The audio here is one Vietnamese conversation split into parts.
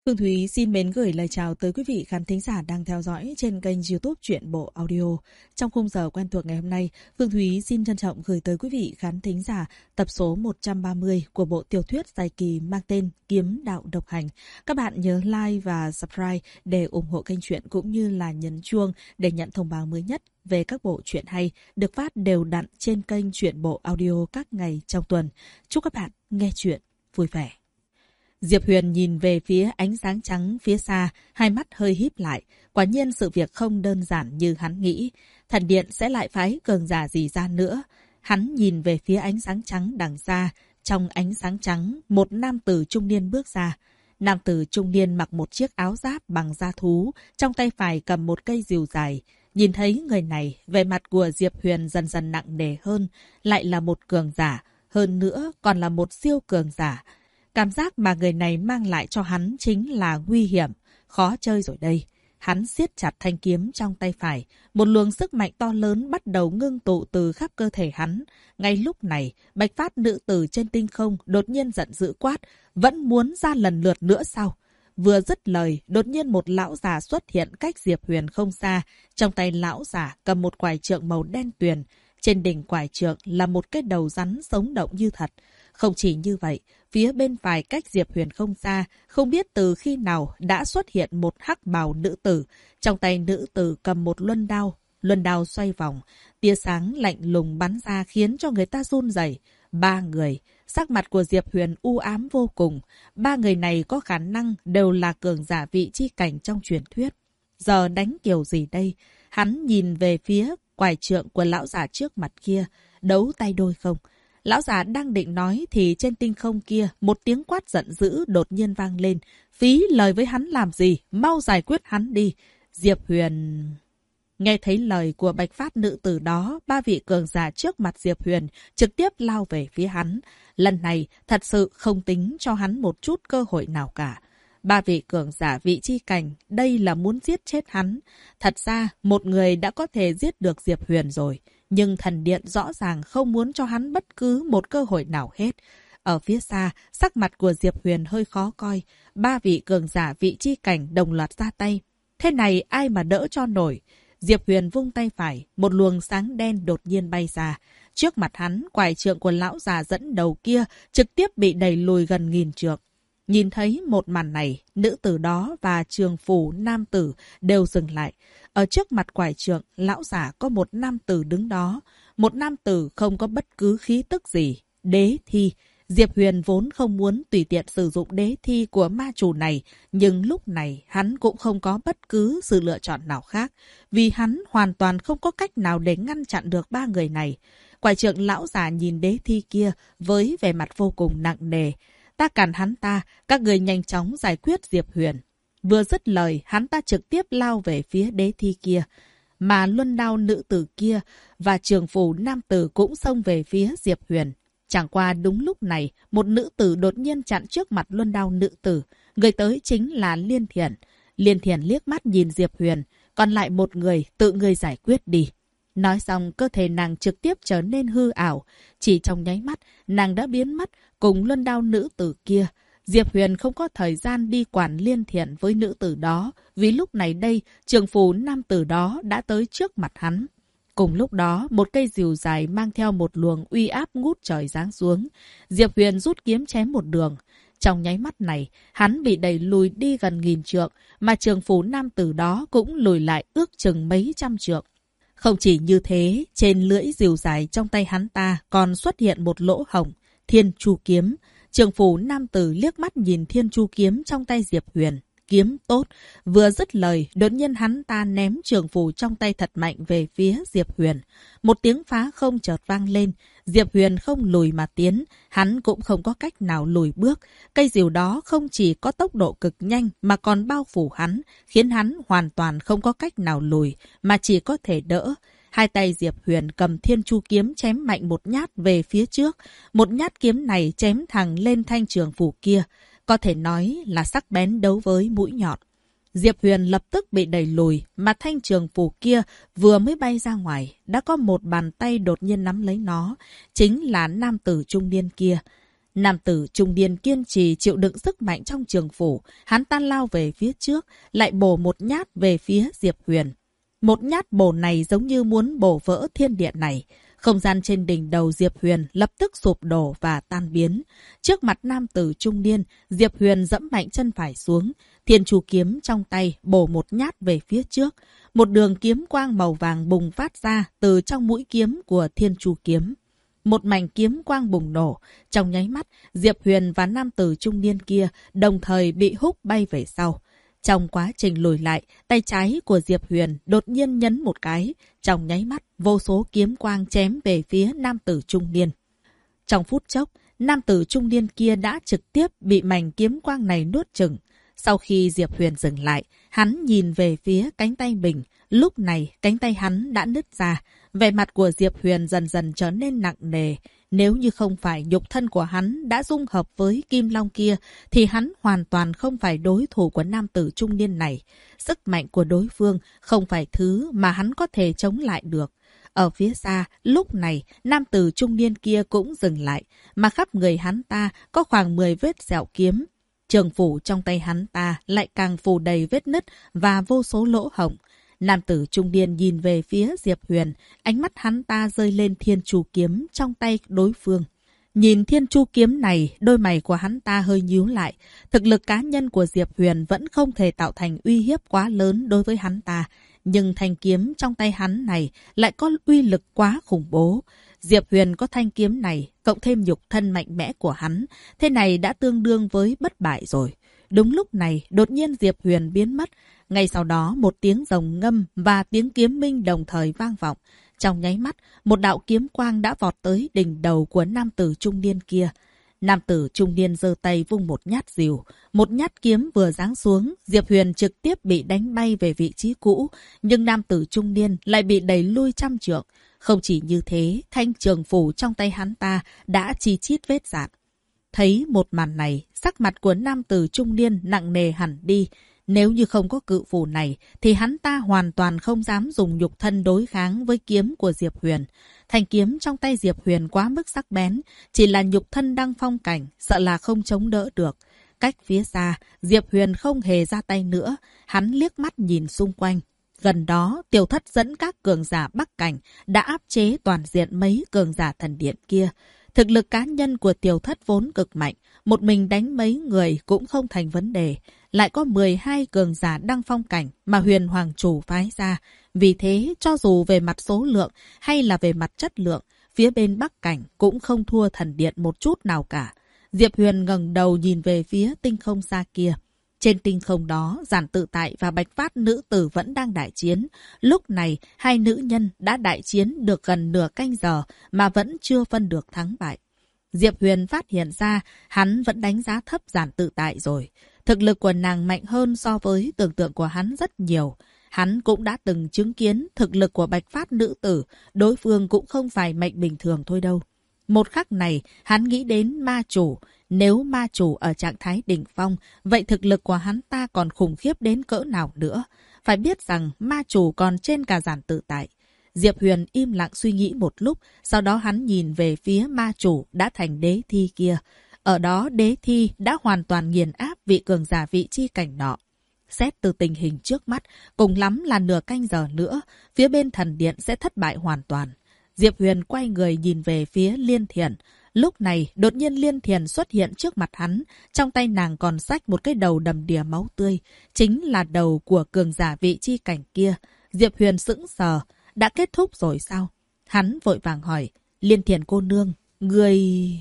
Phương Thúy xin mến gửi lời chào tới quý vị khán thính giả đang theo dõi trên kênh YouTube Truyện Bộ Audio. Trong khung giờ quen thuộc ngày hôm nay, Phương Thúy xin trân trọng gửi tới quý vị khán thính giả tập số 130 của bộ tiểu thuyết dài kỳ mang tên Kiếm Đạo Độc Hành. Các bạn nhớ like và subscribe để ủng hộ kênh truyện cũng như là nhấn chuông để nhận thông báo mới nhất về các bộ truyện hay được phát đều đặn trên kênh Truyện Bộ Audio các ngày trong tuần. Chúc các bạn nghe truyện vui vẻ. Diệp Huyền nhìn về phía ánh sáng trắng phía xa, hai mắt hơi híp lại. Quả nhiên sự việc không đơn giản như hắn nghĩ. Thần điện sẽ lại phái cường giả gì ra nữa. Hắn nhìn về phía ánh sáng trắng đằng xa. Trong ánh sáng trắng, một nam tử trung niên bước ra. Nam tử trung niên mặc một chiếc áo giáp bằng da thú, trong tay phải cầm một cây rìu dài. Nhìn thấy người này, vẻ mặt của Diệp Huyền dần dần nặng nề hơn. Lại là một cường giả, hơn nữa còn là một siêu cường giả. Cảm giác mà người này mang lại cho hắn chính là nguy hiểm, khó chơi rồi đây. Hắn siết chặt thanh kiếm trong tay phải, một luồng sức mạnh to lớn bắt đầu ngưng tụ từ khắp cơ thể hắn. Ngay lúc này, Bạch Phát nữ tử trên tinh không đột nhiên giận dữ quát, vẫn muốn ra lần lượt nữa sao? Vừa dứt lời, đột nhiên một lão già xuất hiện cách Diệp Huyền không xa. Trong tay lão già cầm một quải trượng màu đen tuyền. Trên đỉnh quải trượng là một cái đầu rắn sống động như thật. Không chỉ như vậy, phía bên phải cách Diệp Huyền không xa, không biết từ khi nào đã xuất hiện một hắc bào nữ tử. Trong tay nữ tử cầm một luân đao xoay vòng, tia sáng lạnh lùng bắn ra khiến cho người ta run rẩy. Ba người, sắc mặt của Diệp Huyền u ám vô cùng. Ba người này có khả năng đều là cường giả vị chi cảnh trong truyền thuyết. Giờ đánh kiểu gì đây? Hắn nhìn về phía quải trượng của lão già trước mặt kia, đấu tay đôi không? Lão già đang định nói thì trên tinh không kia một tiếng quát giận dữ đột nhiên vang lên. Phí lời với hắn làm gì? Mau giải quyết hắn đi. Diệp Huyền... Nghe thấy lời của Bạch Phát nữ tử đó, ba vị cường giả trước mặt Diệp Huyền trực tiếp lao về phía hắn. Lần này thật sự không tính cho hắn một chút cơ hội nào cả. Ba vị cường giả vị chi cảnh, đây là muốn giết chết hắn. Thật ra, một người đã có thể giết được Diệp Huyền rồi. Nhưng thần điện rõ ràng không muốn cho hắn bất cứ một cơ hội nào hết. Ở phía xa, sắc mặt của Diệp Huyền hơi khó coi. Ba vị cường giả vị chi cảnh đồng loạt ra tay. Thế này ai mà đỡ cho nổi. Diệp Huyền vung tay phải, một luồng sáng đen đột nhiên bay ra. Trước mặt hắn, quải trượng của lão già dẫn đầu kia trực tiếp bị đẩy lùi gần 1000 trượng. Nhìn thấy một màn này, nữ tử đó và trường phủ nam tử đều dừng lại. Ở trước mặt quải trượng, lão giả có một nam tử đứng đó. Một nam tử không có bất cứ khí tức gì. Đế thi. Diệp Huyền vốn không muốn tùy tiện sử dụng đế thi của ma chủ này. Nhưng lúc này hắn cũng không có bất cứ sự lựa chọn nào khác. Vì hắn hoàn toàn không có cách nào để ngăn chặn được ba người này. Quải trượng lão giả nhìn đế thi kia với vẻ mặt vô cùng nặng nề. Ta cản hắn ta, các người nhanh chóng giải quyết Diệp Huyền. Vừa dứt lời, hắn ta trực tiếp lao về phía đế thi kia. Mà luân đao nữ tử kia và trường phủ nam tử cũng xông về phía Diệp Huyền. Chẳng qua đúng lúc này, một nữ tử đột nhiên chặn trước mặt luân đao nữ tử. Người tới chính là Liên Thiển. Liên Thiển liếc mắt nhìn Diệp Huyền. Còn lại một người, tự người giải quyết đi. Nói xong, cơ thể nàng trực tiếp trở nên hư ảo. Chỉ trong nháy mắt, nàng đã biến mất cùng luân đao nữ tử kia. Diệp Huyền không có thời gian đi quản Liên Thiển với nữ tử đó, vì lúc này đây, trường phù nam tử đó đã tới trước mặt hắn. Cùng lúc đó, một cây rìu dài mang theo một luồng uy áp ngút trời giáng xuống. Diệp Huyền rút kiếm chém một đường. Trong nháy mắt này, hắn bị đẩy lùi đi gần 1000 trượng, mà trường phù nam tử đó cũng lùi lại ước chừng mấy trăm trượng. Không chỉ như thế, trên lưỡi rìu dài trong tay hắn ta còn xuất hiện một lỗ hổng, Thiên Chu kiếm. Trường phủ nam tử liếc mắt nhìn Thiên Chu kiếm trong tay Diệp Huyền. Kiếm tốt. Vừa dứt lời, đột nhiên hắn ta ném trường phủ trong tay thật mạnh về phía Diệp Huyền. Một tiếng phá không chợt vang lên. Diệp Huyền không lùi mà tiến, hắn cũng không có cách nào lùi bước. Cây rìu đó không chỉ có tốc độ cực nhanh mà còn bao phủ hắn, khiến hắn hoàn toàn không có cách nào lùi, mà chỉ có thể đỡ. Hai tay Diệp Huyền cầm Thiên Chu kiếm chém mạnh một nhát về phía trước. Một nhát kiếm này chém thẳng lên thanh trường phủ kia. Có thể nói là sắc bén đấu với mũi nhọn. Diệp Huyền lập tức bị đẩy lùi, mà thanh trường phủ kia vừa mới bay ra ngoài, đã có một bàn tay đột nhiên nắm lấy nó. Chính là nam tử trung niên kia. Nam tử trung niên kiên trì chịu đựng sức mạnh trong trường phủ, hắn ta lao về phía trước, lại bổ một nhát về phía Diệp Huyền. Một nhát bổ này giống như muốn bổ vỡ thiên địa này. Không gian trên đỉnh đầu Diệp Huyền lập tức sụp đổ và tan biến. Trước mặt nam tử trung niên, Diệp Huyền giẫm mạnh chân phải xuống. Thiên Chu kiếm trong tay bổ một nhát về phía trước. Một đường kiếm quang màu vàng bùng phát ra từ trong mũi kiếm của Thiên Chu kiếm. Một mảnh kiếm quang bùng nổ. Trong nháy mắt, Diệp Huyền và nam tử trung niên kia đồng thời bị húc bay về sau. Trong quá trình lùi lại, tay trái của Diệp Huyền đột nhiên nhấn một cái. Trong nháy mắt, vô số kiếm quang chém về phía nam tử trung niên. Trong phút chốc, nam tử trung niên kia đã trực tiếp bị mảnh kiếm quang này nuốt chửng. Sau khi Diệp Huyền dừng lại, hắn nhìn về phía cánh tay mình. Lúc này, cánh tay hắn đã nứt ra. Vẻ mặt của Diệp Huyền dần dần trở nên nặng nề. Nếu như không phải nhục thân của hắn đã dung hợp với Kim Long kia, thì hắn hoàn toàn không phải đối thủ của nam tử trung niên này. Sức mạnh của đối phương không phải thứ mà hắn có thể chống lại được. Ở phía xa, lúc này, nam tử trung niên kia cũng dừng lại, mà khắp người hắn ta có khoảng 10 vết sẹo kiếm. Trường phủ trong tay hắn ta lại càng phủ đầy vết nứt và vô số lỗ hổng. Nam tử trung niên nhìn về phía Diệp Huyền, ánh mắt hắn ta rơi lên Thiên Chu kiếm trong tay đối phương. Nhìn Thiên Chu kiếm này, đôi mày của hắn ta hơi nhíu lại. Thực lực cá nhân của Diệp Huyền vẫn không thể tạo thành uy hiếp quá lớn đối với hắn ta. Nhưng thanh kiếm trong tay hắn này lại có uy lực quá khủng bố. Diệp Huyền có thanh kiếm này, cộng thêm nhục thân mạnh mẽ của hắn. Thế này đã tương đương với bất bại rồi. Đúng lúc này, đột nhiên Diệp Huyền biến mất. Ngay sau đó, một tiếng rồng ngâm và tiếng kiếm minh đồng thời vang vọng. Trong nháy mắt, một đạo kiếm quang đã vọt tới đỉnh đầu của nam tử trung niên kia. Nam tử trung niên giơ tay vung một nhát rìu. Một nhát kiếm vừa giáng xuống, Diệp Huyền trực tiếp bị đánh bay về vị trí cũ. Nhưng nam tử trung niên lại bị đẩy lui trăm trượng. Không chỉ như thế, thanh trường phủ trong tay hắn ta đã chi chít vết rạn. Thấy một màn này, sắc mặt của nam tử trung niên nặng nề hẳn đi. Nếu như không có cự phủ này, thì hắn ta hoàn toàn không dám dùng nhục thân đối kháng với kiếm của Diệp Huyền. Thanh kiếm trong tay Diệp Huyền quá mức sắc bén, chỉ là nhục thân đang phong cảnh, sợ là không chống đỡ được. Cách phía xa, Diệp Huyền không hề ra tay nữa, hắn liếc mắt nhìn xung quanh. Gần đó, Tiểu Thất dẫn các cường giả Bắc Cảnh đã áp chế toàn diện mấy cường giả thần điện kia. Thực lực cá nhân của Tiểu Thất vốn cực mạnh, một mình đánh mấy người cũng không thành vấn đề. Lại có 12 cường giả đăng phong cảnh mà Huyền Hoàng Chủ phái ra. Vì thế, cho dù về mặt số lượng hay là về mặt chất lượng, phía bên Bắc Cảnh cũng không thua thần điện một chút nào cả. Diệp Huyền ngẩng đầu nhìn về phía tinh không xa kia. Trên tinh không đó, Giản Tự Tại và Bạch Phát nữ tử vẫn đang đại chiến. Lúc này, hai nữ nhân đã đại chiến được gần nửa canh giờ mà vẫn chưa phân được thắng bại. Diệp Huyền phát hiện ra hắn vẫn đánh giá thấp Giản Tự Tại rồi. Thực lực của nàng mạnh hơn so với tưởng tượng của hắn rất nhiều. Hắn cũng đã từng chứng kiến thực lực của Bạch Phát nữ tử, đối phương cũng không phải mạnh bình thường thôi đâu. Một khắc này, hắn nghĩ đến ma chủ. Nếu ma chủ ở trạng thái đỉnh phong, vậy thực lực của hắn ta còn khủng khiếp đến cỡ nào nữa. Phải biết rằng ma chủ còn trên cả Giản Tự Tại. Diệp Huyền im lặng suy nghĩ một lúc, sau đó hắn nhìn về phía ma chủ đã thành đế thi kia. Ở đó đế thi đã hoàn toàn nghiền áp vị cường giả vị chi cảnh nọ. Xét từ tình hình trước mắt, cùng lắm là nửa canh giờ nữa, phía bên thần điện sẽ thất bại hoàn toàn. Diệp Huyền quay người nhìn về phía Liên Thiển. Lúc này, đột nhiên Liên Thiển xuất hiện trước mặt hắn, trong tay nàng còn xách một cái đầu đầm đìa máu tươi, chính là đầu của cường giả vị chi cảnh kia. Diệp Huyền sững sờ, đã kết thúc rồi sao? Hắn vội vàng hỏi, Liên Thiển cô nương, người...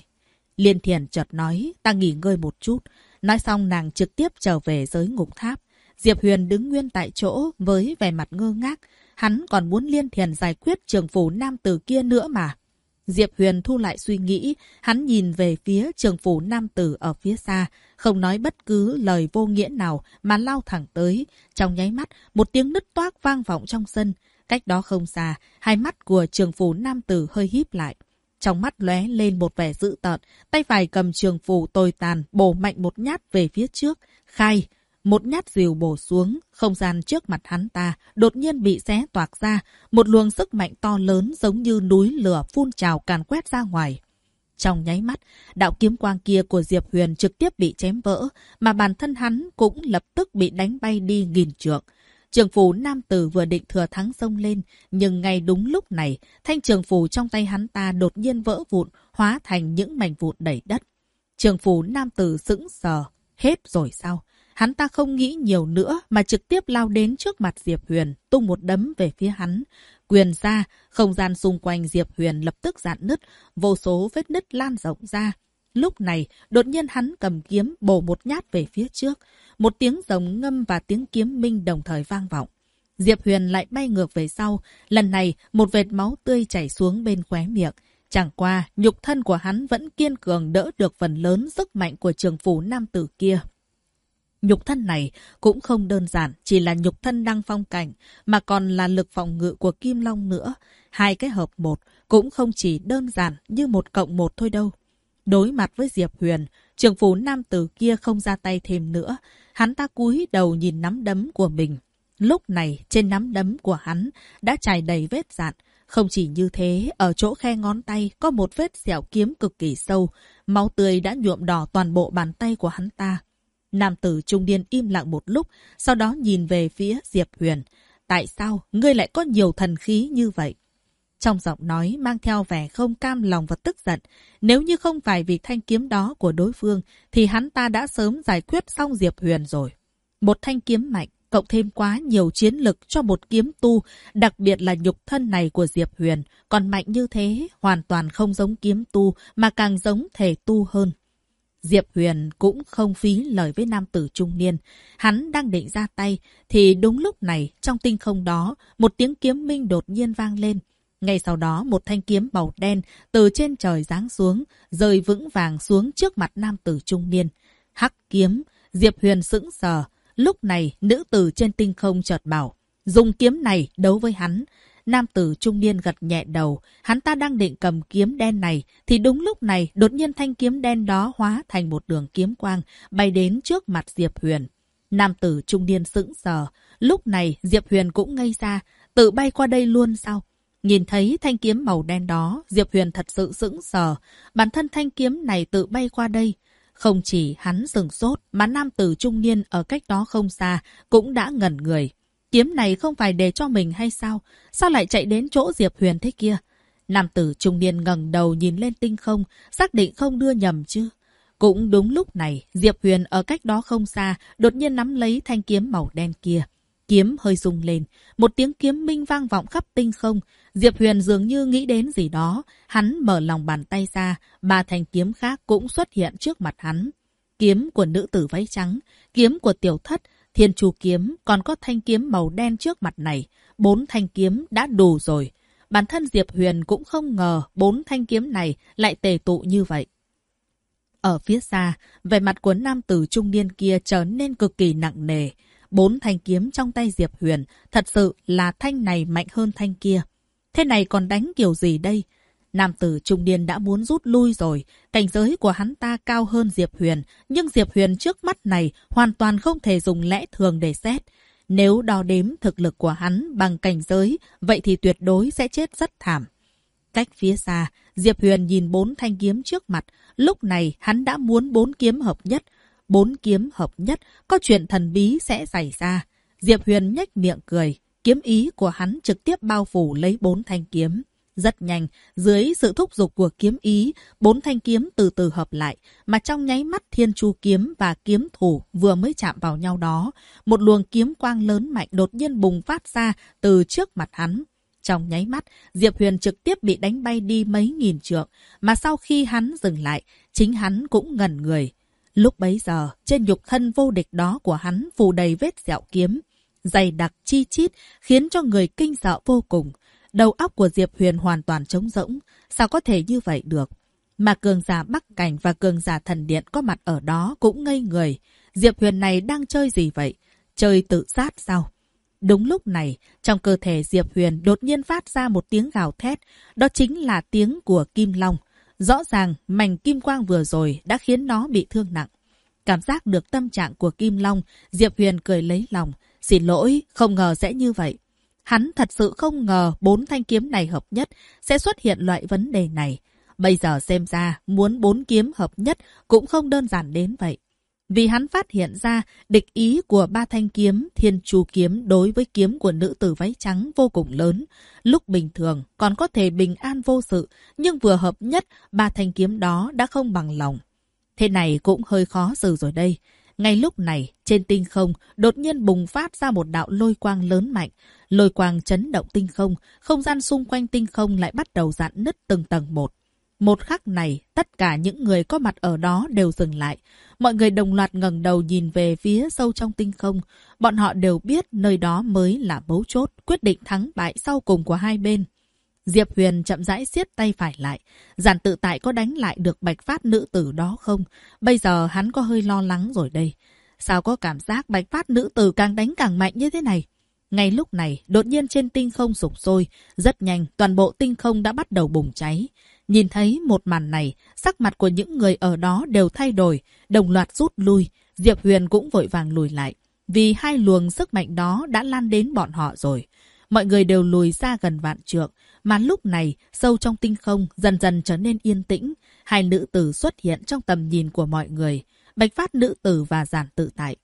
Liên Thiển chợt nói, ta nghỉ ngơi một chút. Nói xong nàng trực tiếp trở về giới ngục tháp. Diệp Huyền đứng nguyên tại chỗ với vẻ mặt ngơ ngác. Hắn còn muốn Liên Thiển giải quyết trường phủ nam tử kia nữa mà. Diệp Huyền thu lại suy nghĩ, hắn nhìn về phía trường phủ nam tử ở phía xa, không nói bất cứ lời vô nghĩa nào mà lao thẳng tới. Trong nháy mắt, một tiếng nứt toác vang vọng trong sân. Cách đó không xa, hai mắt của trường phủ nam tử hơi híp lại. Trong mắt lóe lên một vẻ dữ tợn, tay phải cầm trường phủ tồi tàn bổ mạnh một nhát về phía trước. Khai! Một nhát rìu bổ xuống, không gian trước mặt hắn ta đột nhiên bị xé toạc ra, một luồng sức mạnh to lớn giống như núi lửa phun trào càn quét ra ngoài. Trong nháy mắt, đạo kiếm quang kia của Diệp Huyền trực tiếp bị chém vỡ, mà bản thân hắn cũng lập tức bị đánh bay đi nghìn trượng. Trường phù nam tử vừa định thừa thắng xông lên, nhưng ngay đúng lúc này, thanh trường phù trong tay hắn ta đột nhiên vỡ vụn, hóa thành những mảnh vụn đầy đất. Trường phù nam tử sững sờ, hết rồi sao? Hắn ta không nghĩ nhiều nữa mà trực tiếp lao đến trước mặt Diệp Huyền, tung một đấm về phía hắn. Quyền ra, không gian xung quanh Diệp Huyền lập tức rạn nứt, vô số vết nứt lan rộng ra. Lúc này, đột nhiên hắn cầm kiếm bổ một nhát về phía trước. Một tiếng rồng ngâm và tiếng kiếm minh đồng thời vang vọng. Diệp Huyền lại bay ngược về sau. Lần này, một vệt máu tươi chảy xuống bên khóe miệng. Chẳng qua, nhục thân của hắn vẫn kiên cường đỡ được phần lớn sức mạnh của trường phù nam tử kia. Nhục thân này cũng không đơn giản, chỉ là nhục thân đăng phong cảnh, mà còn là lực phòng ngự của Kim Long nữa. Hai cái hợp một cũng không chỉ đơn giản như 1+1 thôi đâu. Đối mặt với Diệp Huyền, trường phù nam tử kia không ra tay thêm nữa. Hắn ta cúi đầu nhìn nắm đấm của mình. Lúc này, trên nắm đấm của hắn đã trải đầy vết rạn. Không chỉ như thế, ở chỗ khe ngón tay có một vết sẹo kiếm cực kỳ sâu. Máu tươi đã nhuộm đỏ toàn bộ bàn tay của hắn ta. Nam tử trung niên im lặng một lúc, sau đó nhìn về phía Diệp Huyền. Tại sao ngươi lại có nhiều thần khí như vậy? Trong giọng nói mang theo vẻ không cam lòng và tức giận. Nếu như không phải vì thanh kiếm đó của đối phương, thì hắn ta đã sớm giải quyết xong Diệp Huyền rồi. Một thanh kiếm mạnh, cộng thêm quá nhiều chiến lực cho một kiếm tu, đặc biệt là nhục thân này của Diệp Huyền, còn mạnh như thế, hoàn toàn không giống kiếm tu, mà càng giống thể tu hơn. Diệp Huyền cũng không phí lời với nam tử trung niên. Hắn đang định ra tay, thì đúng lúc này, trong tinh không đó, một tiếng kiếm minh đột nhiên vang lên. Ngay sau đó, một thanh kiếm màu đen từ trên trời giáng xuống, rơi vững vàng xuống trước mặt nam tử trung niên. Hắc kiếm, Diệp Huyền sững sờ. Lúc này, nữ tử trên tinh không chợt bảo, dùng kiếm này đấu với hắn. Nam tử trung niên gật nhẹ đầu, hắn ta đang định cầm kiếm đen này, thì đúng lúc này đột nhiên thanh kiếm đen đó hóa thành một đường kiếm quang, bay đến trước mặt Diệp Huyền. Nam tử trung niên sững sờ, lúc này Diệp Huyền cũng ngây ra, tự bay qua đây luôn sao? Nhìn thấy thanh kiếm màu đen đó, Diệp Huyền thật sự sững sờ, bản thân thanh kiếm này tự bay qua đây. Không chỉ hắn sửng sốt, mà nam tử trung niên ở cách đó không xa cũng đã ngẩn người. Kiếm này không phải để cho mình hay sao? Sao lại chạy đến chỗ Diệp Huyền thế kia? Nam tử trung niên ngẩng đầu nhìn lên tinh không, xác định không đưa nhầm chứ. Cũng đúng lúc này, Diệp Huyền ở cách đó không xa, đột nhiên nắm lấy thanh kiếm màu đen kia. Kiếm hơi rung lên, một tiếng kiếm minh vang vọng khắp tinh không. Diệp Huyền dường như nghĩ đến gì đó, hắn mở lòng bàn tay ra, 3 thanh kiếm khác cũng xuất hiện trước mặt hắn. Kiếm của nữ tử váy trắng, kiếm của tiểu thất, thiên chu kiếm, còn có thanh kiếm màu đen trước mặt này. 4 thanh kiếm đã đủ rồi. Bản thân Diệp Huyền cũng không ngờ 4 thanh kiếm này lại tề tụ như vậy. Ở phía xa, vẻ mặt của nam tử trung niên kia trở nên cực kỳ nặng nề. 4 thanh kiếm trong tay Diệp Huyền, thật sự là thanh này mạnh hơn thanh kia. Thế này còn đánh kiểu gì đây? Nam tử trung niên đã muốn rút lui rồi, cảnh giới của hắn ta cao hơn Diệp Huyền, nhưng Diệp Huyền trước mắt này hoàn toàn không thể dùng lẽ thường để xét. Nếu đo đếm thực lực của hắn bằng cảnh giới, vậy thì tuyệt đối sẽ chết rất thảm. Cách phía xa, Diệp Huyền nhìn 4 thanh kiếm trước mặt, lúc này hắn đã muốn 4 kiếm hợp nhất. 4 kiếm hợp nhất, có chuyện thần bí sẽ xảy ra. Diệp Huyền nhếch miệng cười, kiếm ý của hắn trực tiếp bao phủ lấy 4 thanh kiếm. Rất nhanh, dưới sự thúc giục của kiếm ý, 4 thanh kiếm từ từ hợp lại, mà trong nháy mắt thiên chu kiếm và kiếm thủ vừa mới chạm vào nhau đó, một luồng kiếm quang lớn mạnh đột nhiên bùng phát ra từ trước mặt hắn. Trong nháy mắt, Diệp Huyền trực tiếp bị đánh bay đi mấy nghìn trượng, mà sau khi hắn dừng lại, chính hắn cũng ngẩn người. Lúc bấy giờ, trên nhục thân vô địch đó của hắn phủ đầy vết sẹo kiếm, dày đặc chi chít, khiến cho người kinh sợ vô cùng. Đầu óc của Diệp Huyền hoàn toàn trống rỗng, sao có thể như vậy được? Mà cường giả Bắc Cảnh và cường giả Thần Điện có mặt ở đó cũng ngây người. Diệp Huyền này đang chơi gì vậy? Chơi tự sát sao? Đúng lúc này, trong cơ thể Diệp Huyền đột nhiên phát ra một tiếng gào thét, đó chính là tiếng của Kim Long. Rõ ràng, mảnh kim quang vừa rồi đã khiến nó bị thương nặng. Cảm giác được tâm trạng của Kim Long, Diệp Huyền cười lấy lòng. Xin lỗi, không ngờ sẽ như vậy. Hắn thật sự không ngờ 4 thanh kiếm này hợp nhất sẽ xuất hiện loại vấn đề này. Bây giờ xem ra muốn 4 kiếm hợp nhất cũng không đơn giản đến vậy. Vì hắn phát hiện ra địch ý của 3 thanh kiếm Thiên Chu kiếm đối với kiếm của nữ tử váy trắng vô cùng lớn. Lúc bình thường còn có thể bình an vô sự, nhưng vừa hợp nhất 3 thanh kiếm đó đã không bằng lòng. Thế này cũng hơi khó xử rồi đây. Ngay lúc này, trên tinh không đột nhiên bùng phát ra một đạo lôi quang lớn mạnh. Lôi quang chấn động tinh không gian xung quanh tinh không lại bắt đầu rạn nứt từng tầng một. Một khắc này, tất cả những người có mặt ở đó đều dừng lại. Mọi người đồng loạt ngẩng đầu nhìn về phía sâu trong tinh không. Bọn họ đều biết nơi đó mới là mấu chốt, quyết định thắng bại sau cùng của hai bên. Diệp Huyền chậm rãi siết tay phải lại. Giản Tự Tại có đánh lại được Bạch Phát nữ tử đó không? Bây giờ hắn có hơi lo lắng rồi đây. Sao có cảm giác Bạch Phát nữ tử càng đánh càng mạnh như thế này? Ngay lúc này, đột nhiên trên tinh không sục sôi. Rất nhanh, toàn bộ tinh không đã bắt đầu bùng cháy. Nhìn thấy một màn này, sắc mặt của những người ở đó đều thay đổi, đồng loạt rút lui. Diệp Huyền cũng vội vàng lùi lại. Vì hai luồng sức mạnh đó đã lan đến bọn họ rồi. Mọi người đều lùi ra gần vạn trượng. Mà lúc này, sâu trong tinh không dần dần trở nên yên tĩnh. Hai nữ tử xuất hiện trong tầm nhìn của mọi người. Bạch Phát nữ tử và Giản Tự Tại.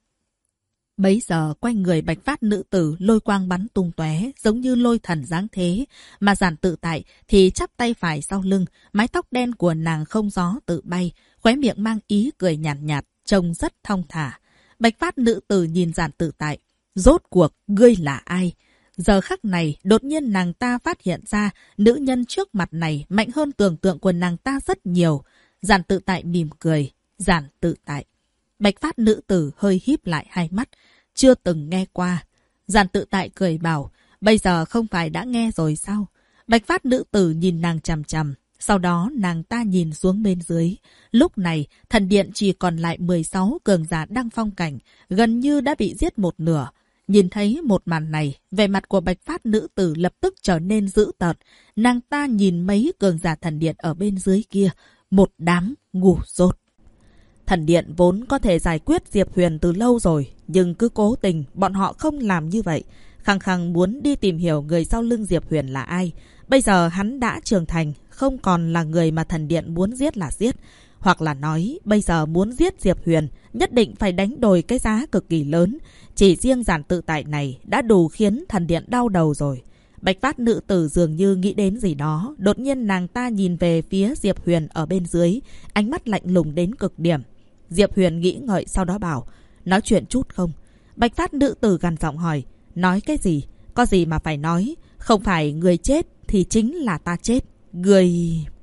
Bấy giờ quanh người Bạch Phát nữ tử lôi quang bắn tung tóe, giống như lôi thần giáng thế. Mà Giản Tự Tại thì chắp tay phải sau lưng, mái tóc đen của nàng không gió tự bay, khóe miệng mang ý cười nhàn nhạt, trông rất thong thả. Bạch Phát nữ tử nhìn Giản Tự Tại. Rốt cuộc, ngươi là ai? Giờ khắc này, đột nhiên nàng ta phát hiện ra nữ nhân trước mặt này mạnh hơn tưởng tượng của nàng ta rất nhiều. Giản Tự Tại mỉm cười. Giản Tự Tại. Bạch Phát nữ tử hơi híp lại hai mắt. Chưa từng nghe qua. Giản Tự Tại cười bảo. Bây giờ không phải đã nghe rồi sao? Bạch Phát nữ tử nhìn nàng chằm chằm. Sau đó nàng ta nhìn xuống bên dưới. Lúc này, thần điện chỉ còn lại 16 cường giả đăng phong cảnh. Gần như đã bị giết một nửa. Nhìn thấy một màn này, vẻ mặt của Bạch Phát nữ tử lập tức trở nên dữ tợn. Nàng ta nhìn mấy cường giả thần điện ở bên dưới kia. Một đám ngu dốt. Thần điện vốn có thể giải quyết Diệp Huyền từ lâu rồi, nhưng cứ cố tình bọn họ không làm như vậy. Khăng khăng muốn đi tìm hiểu người sau lưng Diệp Huyền là ai. Bây giờ hắn đã trưởng thành, không còn là người mà thần điện muốn giết là giết. Hoặc là nói, bây giờ muốn giết Diệp Huyền, nhất định phải đánh đổi cái giá cực kỳ lớn. Chỉ riêng Giản Tự Tại này đã đủ khiến thần điện đau đầu rồi. Bạch Phát nữ tử dường như nghĩ đến gì đó. Đột nhiên nàng ta nhìn về phía Diệp Huyền ở bên dưới, ánh mắt lạnh lùng đến cực điểm. Diệp Huyền nghĩ ngợi sau đó bảo, nói chuyện chút không? Bạch Phát nữ tử gằn giọng hỏi, nói cái gì? Có gì mà phải nói? Không phải người chết thì chính là ta chết. Người...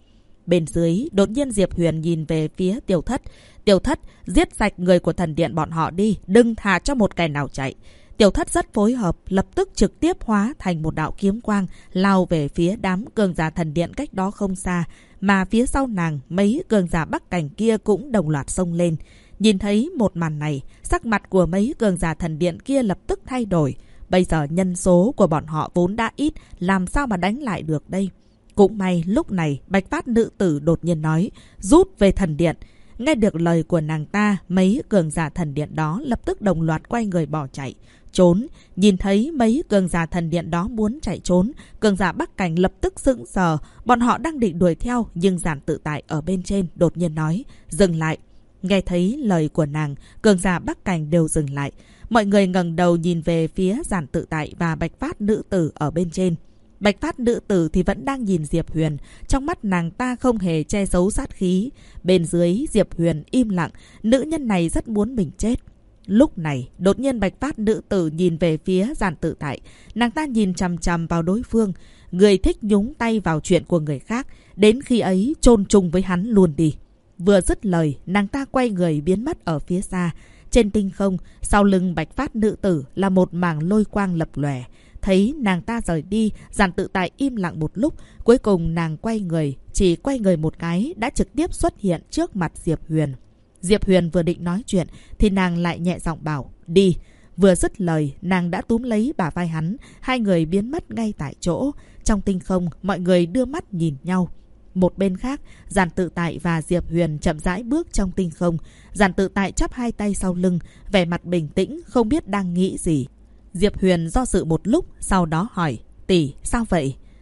Bên dưới, đột nhiên Diệp Huyền nhìn về phía Tiểu Thất. Tiểu Thất, giết sạch người của thần điện bọn họ đi, đừng thả cho một kẻ nào chạy. Tiểu Thất rất phối hợp, lập tức trực tiếp hóa thành một đạo kiếm quang, lao về phía đám cường giả thần điện cách đó không xa. Mà phía sau nàng, mấy cường giả Bắc Cảnh kia cũng đồng loạt xông lên. Nhìn thấy một màn này, sắc mặt của mấy cường giả thần điện kia lập tức thay đổi. Bây giờ nhân số của bọn họ vốn đã ít, làm sao mà đánh lại được đây? Cũng may lúc này Bạch Phát nữ tử đột nhiên nói, rút về thần điện. Nghe được lời của nàng ta, mấy cường giả thần điện đó lập tức đồng loạt quay người bỏ chạy. Trốn, nhìn thấy mấy cường giả thần điện đó muốn chạy trốn, cường giả Bắc Cảnh lập tức sững sờ. Bọn họ đang định đuổi theo, nhưng Giản Tự Tại ở bên trên đột nhiên nói, dừng lại. Nghe thấy lời của nàng, cường giả Bắc Cảnh đều dừng lại. Mọi người ngẩng đầu nhìn về phía Giản Tự Tại và Bạch Phát nữ tử ở bên trên. Bạch Phát nữ tử thì vẫn đang nhìn Diệp Huyền, trong mắt nàng ta không hề che giấu sát khí. Bên dưới Diệp Huyền im lặng, nữ nhân này rất muốn mình chết. Lúc này, đột nhiên Bạch Phát nữ tử nhìn về phía Giản Tự Tại, nàng ta nhìn chằm chằm vào đối phương, người thích nhúng tay vào chuyện của người khác, đến khi ấy chôn chung với hắn luôn đi. Vừa dứt lời, nàng ta quay người biến mất ở phía xa. Trên tinh không, sau lưng Bạch Phát nữ tử là một mảng lôi quang lập lòe. Thấy nàng ta rời đi, Giản Tự Tại im lặng một lúc. Cuối cùng nàng quay người, chỉ quay người một cái đã trực tiếp xuất hiện trước mặt Diệp Huyền. Diệp Huyền vừa định nói chuyện thì nàng lại nhẹ giọng bảo, đi. Vừa dứt lời, nàng đã túm lấy bả vai hắn. Hai người biến mất ngay tại chỗ. Trong tinh không, mọi người đưa mắt nhìn nhau. Một bên khác, Giản Tự Tại và Diệp Huyền chậm rãi bước trong tinh không. Giản Tự Tại chắp hai tay sau lưng, vẻ mặt bình tĩnh, không biết đang nghĩ gì. Diệp Huyền do dự một lúc, sau đó hỏi, tỷ, sao vậy?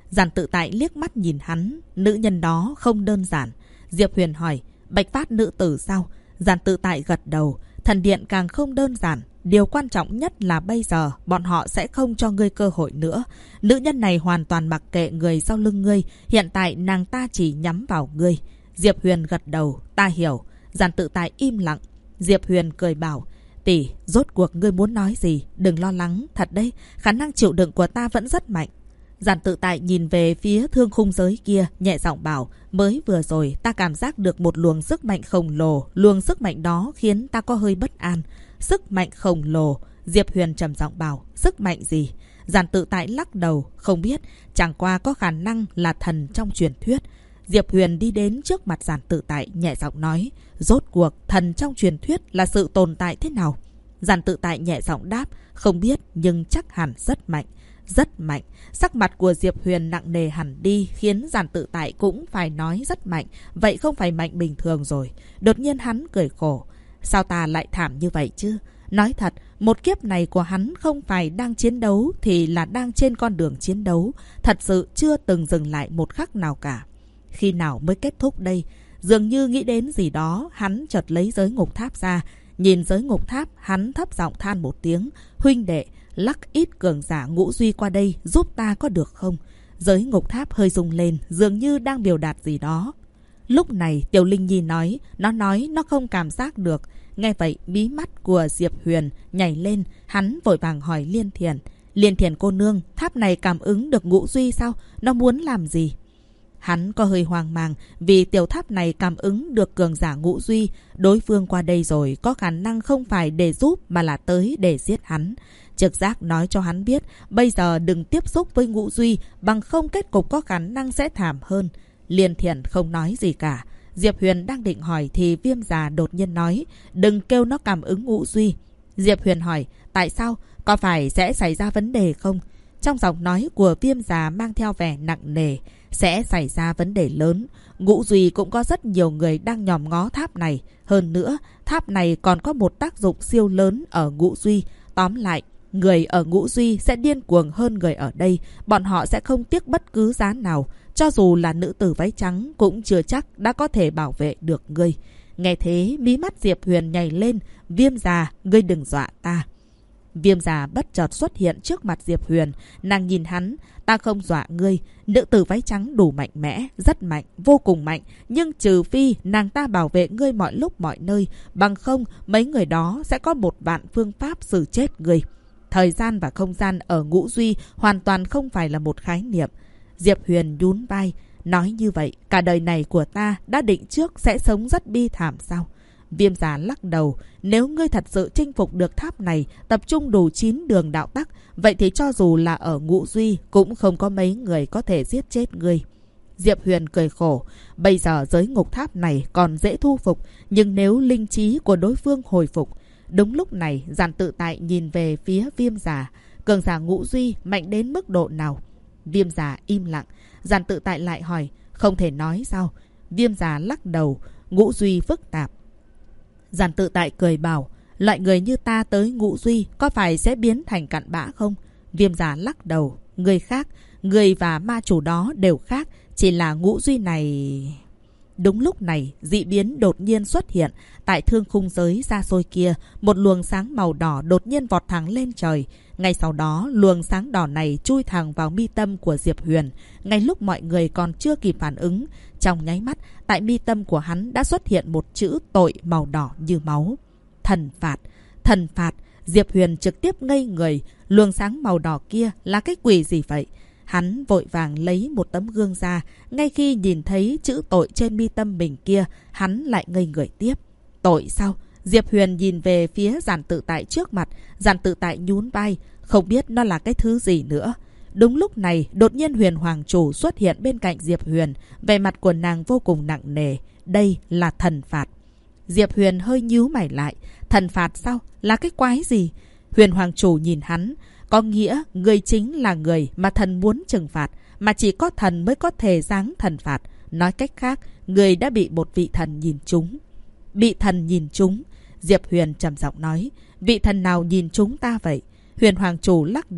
Giản Tự Tại liếc mắt nhìn hắn. Nữ nhân đó không đơn giản. Diệp Huyền hỏi, Bạch Phát nữ tử sao? Giản Tự Tại gật đầu. Thần điện càng không đơn giản. Điều quan trọng nhất là bây giờ bọn họ sẽ không cho ngươi cơ hội nữa. Nữ nhân này hoàn toàn mặc kệ người sau lưng ngươi. Hiện tại nàng ta chỉ nhắm vào ngươi. Diệp Huyền gật đầu. Ta hiểu. Giản Tự Tại im lặng. Diệp Huyền cười bảo, tỷ, rốt cuộc ngươi muốn nói gì? Đừng lo lắng, thật đấy, khả năng chịu đựng của ta vẫn rất mạnh. Giản Tự Tại nhìn về phía thương khung giới kia, nhẹ giọng bảo, mới vừa rồi ta cảm giác được một luồng sức mạnh khổng lồ. Luồng sức mạnh đó khiến ta có hơi bất an. Sức mạnh khổng lồ. Diệp Huyền trầm giọng bảo, sức mạnh gì? Giản Tự Tại lắc đầu, không biết, chẳng qua có khả năng là thần trong truyền thuyết. Diệp Huyền đi đến trước mặt Giản Tự Tại, nhẹ giọng nói, rốt cuộc thần trong truyền thuyết là sự tồn tại thế nào? Giản Tự Tại nhẹ giọng đáp, không biết nhưng chắc hẳn rất mạnh. Rất mạnh. Sắc mặt của Diệp Huyền nặng nề hẳn đi, khiến Giản Tự Tại cũng phải nói rất mạnh. Vậy không phải mạnh bình thường rồi. Đột nhiên hắn cười khổ. Sao ta lại thảm như vậy chứ? Nói thật, một kiếp này của hắn không phải đang chiến đấu thì là đang trên con đường chiến đấu. Thật sự chưa từng dừng lại một khắc nào cả. Khi nào mới kết thúc đây? Dường như nghĩ đến gì đó, hắn chợt lấy giới ngục tháp ra. Nhìn giới ngục tháp, hắn thấp giọng than một tiếng. Huynh đệ, lắc ít cường giả ngũ duy qua đây giúp ta có được không? Giới ngục tháp hơi rung lên, dường như đang biểu đạt gì đó. Lúc này Tiểu Linh Nhi nói nó không cảm giác được. Nghe vậy mí mắt của Diệp Huyền nhảy lên, hắn vội vàng hỏi Liên Thiền. Liên Thiền cô nương, tháp này cảm ứng được ngũ duy sao? Nó muốn làm gì? Hắn có hơi hoang mang vì tiểu tháp này cảm ứng được cường giả ngũ duy. Đối phương qua đây rồi có khả năng không phải để giúp mà là tới để giết hắn. Trực giác nói cho hắn biết bây giờ đừng tiếp xúc với ngũ duy, bằng không kết cục có khả năng sẽ thảm hơn. Liên Thiển không nói gì cả. Diệp Huyền đang định hỏi thì Viêm Già đột nhiên nói, đừng kêu nó cảm ứng ngũ duy. Diệp Huyền hỏi, tại sao? Có phải sẽ xảy ra vấn đề không? Trong giọng nói của Viêm Già mang theo vẻ nặng nề. Sẽ xảy ra vấn đề lớn. Ngũ duy cũng có rất nhiều người đang nhòm ngó tháp này. Hơn nữa, tháp này còn có một tác dụng siêu lớn ở ngũ duy. Tóm lại, người ở ngũ duy sẽ điên cuồng hơn người ở đây. Bọn họ sẽ không tiếc bất cứ giá nào. Cho dù là nữ tử váy trắng cũng chưa chắc đã có thể bảo vệ được ngươi. Nghe thế, mí mắt Diệp Huyền nhảy lên. Viêm Già, ngươi đừng dọa ta. Viêm Già bất chợt xuất hiện trước mặt Diệp Huyền. Nàng nhìn hắn, ta không dọa ngươi. Nữ tử váy trắng đủ mạnh mẽ, rất mạnh, vô cùng mạnh. Nhưng trừ phi nàng ta bảo vệ ngươi mọi lúc mọi nơi. Bằng không, mấy người đó sẽ có một vạn phương pháp xử chết ngươi. Thời gian và không gian ở ngũ duy hoàn toàn không phải là một khái niệm. Diệp Huyền nhún vai. Nói như vậy, cả đời này của ta đã định trước sẽ sống rất bi thảm sao? Viêm Già lắc đầu. Nếu ngươi thật sự chinh phục được tháp này, tập trung đủ 9 đường đạo tắc, vậy thì cho dù là ở ngũ duy cũng không có mấy người có thể giết chết ngươi. Diệp Huyền cười khổ. Bây giờ giới ngục tháp này còn dễ thu phục, nhưng nếu linh trí của đối phương hồi phục. Đúng lúc này, Giản Tự Tại nhìn về phía Viêm Già. Cường giả ngũ duy mạnh đến mức độ nào? Viêm Già im lặng. Giản Tự Tại lại hỏi, không thể nói sao? Viêm Già lắc đầu. Ngũ duy phức tạp. Giản Tự Tại cười bảo, loại người như ta tới ngũ duy có phải sẽ biến thành cặn bã không? Viêm Già lắc đầu. Người khác, người và ma chủ đó đều khác, chỉ là ngũ duy này... Đúng lúc này, dị biến đột nhiên xuất hiện. Tại thương khung giới xa xôi kia, một luồng sáng màu đỏ đột nhiên vọt thẳng lên trời. Ngay sau đó, luồng sáng đỏ này chui thẳng vào mi tâm của Diệp Huyền. Ngay lúc mọi người còn chưa kịp phản ứng, trong nháy mắt, tại mi tâm của hắn đã xuất hiện một chữ tội màu đỏ như máu. Thần phạt! Thần phạt! Diệp Huyền trực tiếp ngây người. Luồng sáng màu đỏ kia là cái quỷ gì vậy? Hắn vội vàng lấy một tấm gương ra. Ngay khi nhìn thấy chữ tội trên mi tâm mình kia, hắn lại ngây người tiếp. Tội sao? Diệp Huyền nhìn về phía Giản Tự Tại trước mặt. Giản Tự Tại nhún vai. Không biết nó là cái thứ gì nữa. Đúng lúc này, đột nhiên Huyền Hoàng Chủ xuất hiện bên cạnh Diệp Huyền. Vẻ mặt của nàng vô cùng nặng nề. Đây là thần phạt. Diệp Huyền hơi nhíu mày lại. Thần phạt sao? Là cái quái gì? Huyền Hoàng Chủ nhìn hắn. Có nghĩa người chính là người mà thần muốn trừng phạt, mà chỉ có thần mới có thể giáng thần phạt. Nói cách khác, người đã bị một vị thần nhìn trúng. Bị thần nhìn trúng? Diệp Huyền trầm giọng nói. Vị thần nào nhìn chúng ta vậy? Huyền Hoàng Chủ lắc đầu.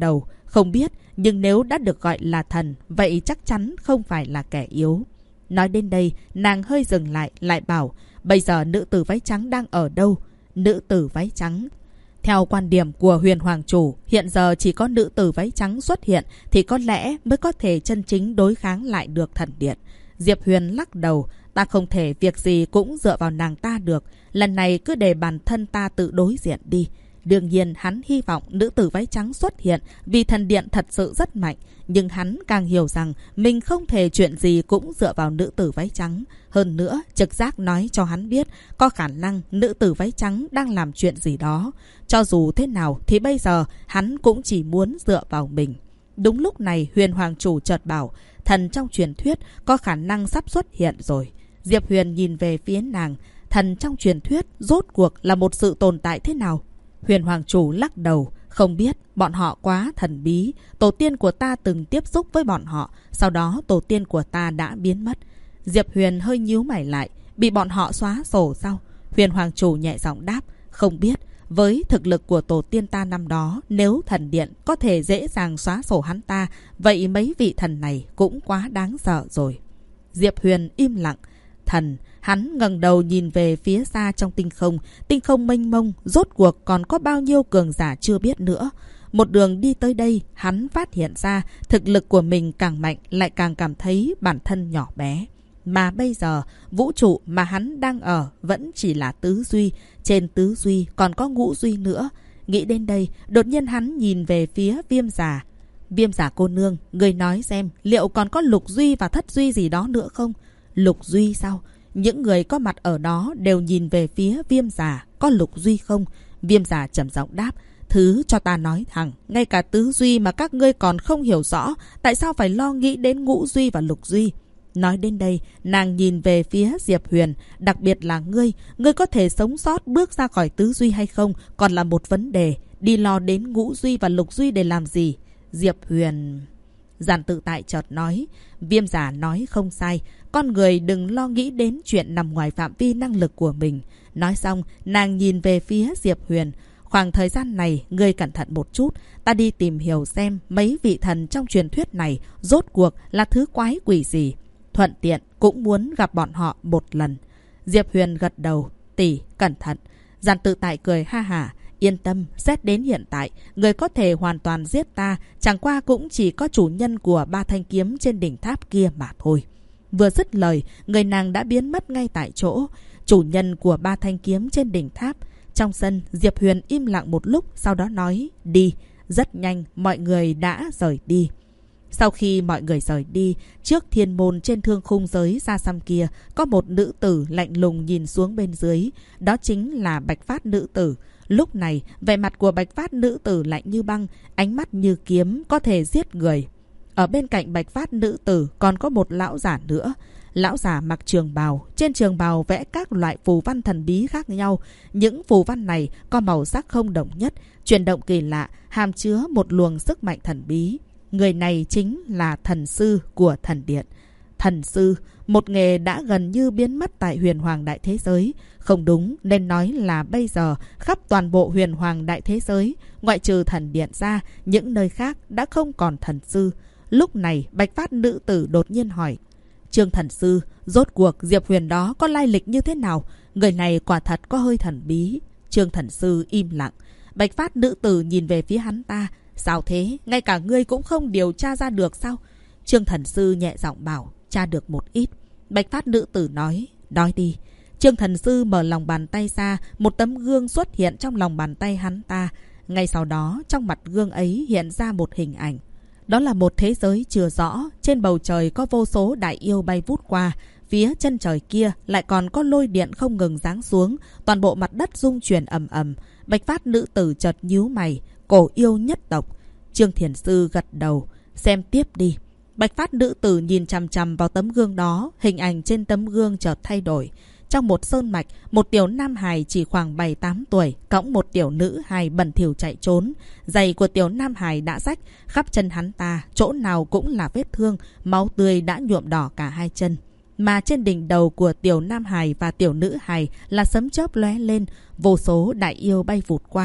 Không biết, nhưng nếu đã được gọi là thần, vậy chắc chắn không phải là kẻ yếu. Nói đến đây, nàng hơi dừng lại, lại bảo, bây giờ nữ tử váy trắng đang ở đâu? Nữ tử váy trắng. Theo quan điểm của Huyền Hoàng Chủ, hiện giờ chỉ có nữ tử váy trắng xuất hiện thì có lẽ mới có thể chân chính đối kháng lại được thần điện. Diệp Huyền lắc đầu, ta không thể việc gì cũng dựa vào nàng ta được. Lần này cứ để bản thân ta tự đối diện đi. Đương nhiên hắn hy vọng nữ tử váy trắng xuất hiện vì thần điện thật sự rất mạnh. Nhưng hắn càng hiểu rằng mình không thể chuyện gì cũng dựa vào nữ tử váy trắng. Hơn nữa, trực giác nói cho hắn biết có khả năng nữ tử váy trắng đang làm chuyện gì đó. Cho dù thế nào thì bây giờ hắn cũng chỉ muốn dựa vào mình. Đúng lúc này Huyền Hoàng Chủ chợt bảo, thần trong truyền thuyết có khả năng sắp xuất hiện rồi. Diệp Huyền nhìn về phía nàng, thần trong truyền thuyết rốt cuộc là một sự tồn tại thế nào? Huyền Hoàng Chủ lắc đầu, không biết, bọn họ quá thần bí. Tổ tiên của ta từng tiếp xúc với bọn họ, sau đó tổ tiên của ta đã biến mất. Diệp Huyền hơi nhíu mày lại, bị bọn họ xóa sổ sao? Huyền Hoàng Chủ nhẹ giọng đáp, không biết. Với thực lực của tổ tiên ta năm đó, nếu thần điện có thể dễ dàng xóa sổ hắn ta, vậy mấy vị thần này cũng quá đáng sợ rồi. Diệp Huyền im lặng. Thần, hắn ngẩng đầu nhìn về phía xa trong tinh không mênh mông, rốt cuộc còn có bao nhiêu cường giả chưa biết nữa. Một đường đi tới đây, hắn phát hiện ra thực lực của mình càng mạnh, lại càng cảm thấy bản thân nhỏ bé. Mà bây giờ, vũ trụ mà hắn đang ở vẫn chỉ là tứ duy, trên tứ duy còn có ngũ duy nữa. Nghĩ đến đây, đột nhiên hắn nhìn về phía Viêm Giả. Viêm Giả cô nương, người nói xem, liệu còn có lục duy và thất duy gì đó nữa không? Lục duy sao? Những người có mặt ở đó đều nhìn về phía Viêm Giả, có lục duy không? Viêm Giả trầm giọng đáp, thứ cho ta nói thẳng, ngay cả tứ duy mà các ngươi còn không hiểu rõ, tại sao phải lo nghĩ đến ngũ duy và lục duy? Nói đến đây, nàng nhìn về phía Diệp Huyền, đặc biệt là ngươi có thể sống sót bước ra khỏi tứ duy hay không còn là một vấn đề, đi lo đến ngũ duy và lục duy để làm gì? Diệp Huyền... Giản Tự Tại chợt nói, Viêm Giả nói không sai, con người đừng lo nghĩ đến chuyện nằm ngoài phạm vi năng lực của mình. Nói xong, nàng nhìn về phía Diệp Huyền, khoảng thời gian này, ngươi cẩn thận một chút, ta đi tìm hiểu xem mấy vị thần trong truyền thuyết này rốt cuộc là thứ quái quỷ gì. Thuận tiện cũng muốn gặp bọn họ một lần. Diệp Huyền gật đầu, tỷ, cẩn thận. Giản Tự Tại cười ha hả, yên tâm, xét đến hiện tại, người có thể hoàn toàn giết ta, chẳng qua cũng chỉ có chủ nhân của 3 thanh kiếm trên đỉnh tháp kia mà thôi. Vừa dứt lời, người nàng đã biến mất ngay tại chỗ. Chủ nhân của 3 thanh kiếm trên đỉnh tháp. Trong sân, Diệp Huyền im lặng một lúc, sau đó nói, đi. Rất nhanh, mọi người đã rời đi. Sau khi mọi người rời đi, trước thiên môn trên thương khung giới xa xăm kia, có một nữ tử lạnh lùng nhìn xuống bên dưới. Đó chính là Bạch Phát nữ tử. Lúc này, vẻ mặt của Bạch Phát nữ tử lạnh như băng, ánh mắt như kiếm, có thể giết người. Ở bên cạnh Bạch Phát nữ tử còn có một lão giả nữa. Lão giả mặc trường bào, trên trường bào vẽ các loại phù văn thần bí khác nhau. Những phù văn này có màu sắc không đồng nhất, chuyển động kỳ lạ, hàm chứa một luồng sức mạnh thần bí. Người này chính là thần sư của thần điện. Thần sư, một nghề đã gần như biến mất tại huyền hoàng đại thế giới. Không đúng, nên nói là bây giờ khắp toàn bộ huyền hoàng đại thế giới, ngoại trừ thần điện ra, những nơi khác đã không còn thần sư. Lúc này, Bạch Phát nữ tử đột nhiên hỏi, Trương thần sư, rốt cuộc Diệp Huyền đó có lai lịch như thế nào? Người này quả thật có hơi thần bí. Trương thần sư im lặng. Bạch Phát nữ tử nhìn về phía hắn ta. Sao thế? Ngay cả ngươi cũng không điều tra ra được sao? Trương thần sư nhẹ giọng bảo, tra được một ít. Bạch Phát nữ tử nói đi. Trương thần sư mở lòng bàn tay ra, một tấm gương xuất hiện trong lòng bàn tay hắn ta. Ngay sau đó, trong mặt gương ấy hiện ra một hình ảnh. Đó là một thế giới chưa rõ, trên bầu trời có vô số đại yêu bay vút qua. Phía chân trời kia lại còn có lôi điện không ngừng giáng xuống, toàn bộ mặt đất rung chuyển ầm ầm. Bạch Phát nữ tử chợt nhíu mày, cổ yêu nhất tộc. Trương thiền sư gật đầu, xem tiếp đi. Bạch Phát nữ tử nhìn chằm chằm vào tấm gương đó, hình ảnh trên tấm gương chợt thay đổi. Trong một sơn mạch, một tiểu nam hài chỉ khoảng 7-8 tuổi, cõng một tiểu nữ hài bẩn thỉu chạy trốn. Giày của tiểu nam hài đã rách, khắp chân hắn ta, chỗ nào cũng là vết thương, máu tươi đã nhuộm đỏ cả hai chân. Mà trên đỉnh đầu của tiểu nam hài và tiểu nữ hài là sấm chớp lóe lên, vô số đại yêu bay vụt qua.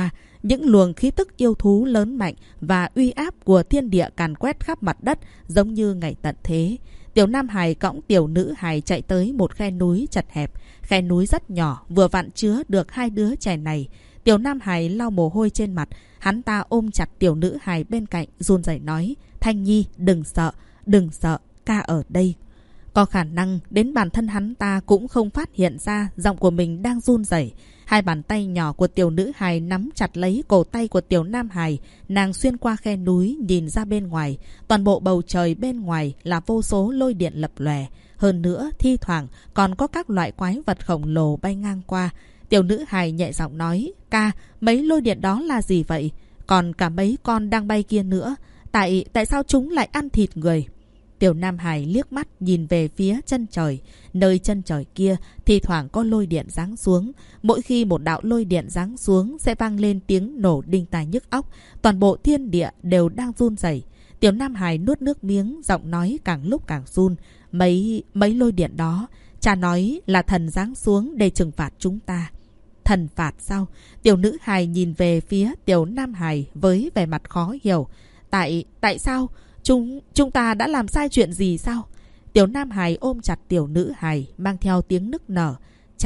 những luồng khí tức yêu thú lớn mạnh và uy áp của thiên địa càn quét khắp mặt đất giống như ngày tận thế. Tiểu Nam Hải cõng tiểu nữ Hải chạy tới một khe núi chật hẹp. Khe núi rất nhỏ, vừa vặn chứa được hai đứa trẻ này. Tiểu Nam Hải lau mồ hôi trên mặt, hắn ta ôm chặt tiểu nữ Hải bên cạnh, run rẩy nói: Thanh Nhi, đừng sợ, ca ở đây. Có khả năng đến bản thân hắn ta cũng không phát hiện ra giọng của mình đang run rẩy. Hai bàn tay nhỏ của tiểu nữ hài nắm chặt lấy cổ tay của tiểu nam hài. Nàng xuyên qua khe núi nhìn ra bên ngoài. Toàn bộ bầu trời bên ngoài là vô số lôi điện lập lòe. Hơn nữa thi thoảng còn có các loại quái vật khổng lồ bay ngang qua. Tiểu nữ hài nhẹ giọng nói: Ca, mấy lôi điện đó là gì vậy? Còn cả mấy con đang bay kia nữa. Tại sao chúng lại ăn thịt người? Tiểu Nam Hải liếc mắt nhìn về phía chân trời. Nơi chân trời kia thì thoảng có lôi điện giáng xuống. Mỗi khi một đạo lôi điện giáng xuống sẽ vang lên tiếng nổ đinh tai nhức óc. Toàn bộ thiên địa đều đang run rẩy. Tiểu Nam Hải nuốt nước miếng, giọng nói càng lúc càng run. Mấy lôi điện đó, cha nói là thần giáng xuống để trừng phạt chúng ta. Thần phạt sao? Tiểu nữ hài nhìn về phía Tiểu Nam Hải với vẻ mặt khó hiểu. Tại sao? Chúng ta đã làm sai chuyện gì sao? Tiểu Nam Hải ôm chặt tiểu nữ hài, mang theo tiếng nức nở.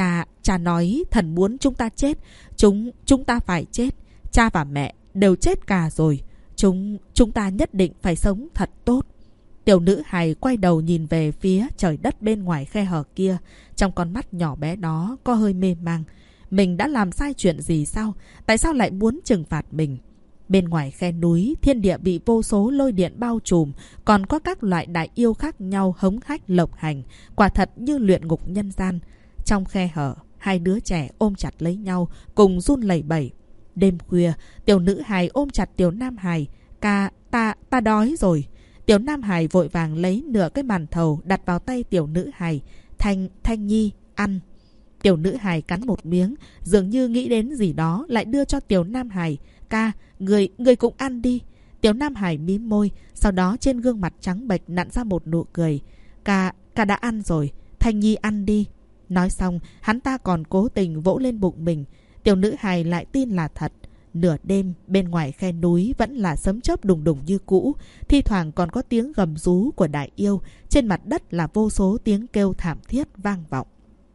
Cha nói thần muốn chúng ta chết. Chúng ta phải chết. Cha và mẹ đều chết cả rồi. Chúng ta nhất định phải sống thật tốt. Tiểu nữ hài quay đầu nhìn về phía trời đất bên ngoài khe hở kia. Trong con mắt nhỏ bé đó có hơi mê mang. Mình đã làm sai chuyện gì sao? Tại sao lại muốn trừng phạt mình? Bên ngoài khe núi, thiên địa bị vô số lôi điện bao trùm, còn có các loại đại yêu khác nhau hống hách lộc hành, quả thật như luyện ngục nhân gian. Trong khe hở, hai đứa trẻ ôm chặt lấy nhau, cùng run lẩy bẩy. Đêm khuya, tiểu nữ hài ôm chặt tiểu nam hài. Ca, ta đói rồi. Tiểu nam hài vội vàng lấy nửa cái màn thầu đặt vào tay tiểu nữ hài. Thanh Nhi, ăn. Tiểu nữ hài cắn một miếng, dường như nghĩ đến gì đó, lại đưa cho tiểu nam hài. Ca, người cũng ăn đi. Tiểu Nam Hải mím môi, sau đó trên gương mặt trắng bệch nặn ra một nụ cười. Ca đã ăn rồi, Thanh Nhi ăn đi. Nói xong, hắn ta còn cố tình vỗ lên bụng mình. Tiểu nữ hài lại tin là thật. Nửa đêm, bên ngoài khe núi vẫn là sấm chớp đùng đùng như cũ. Thi thoảng còn có tiếng gầm rú của đại yêu. Trên mặt đất là vô số tiếng kêu thảm thiết vang vọng.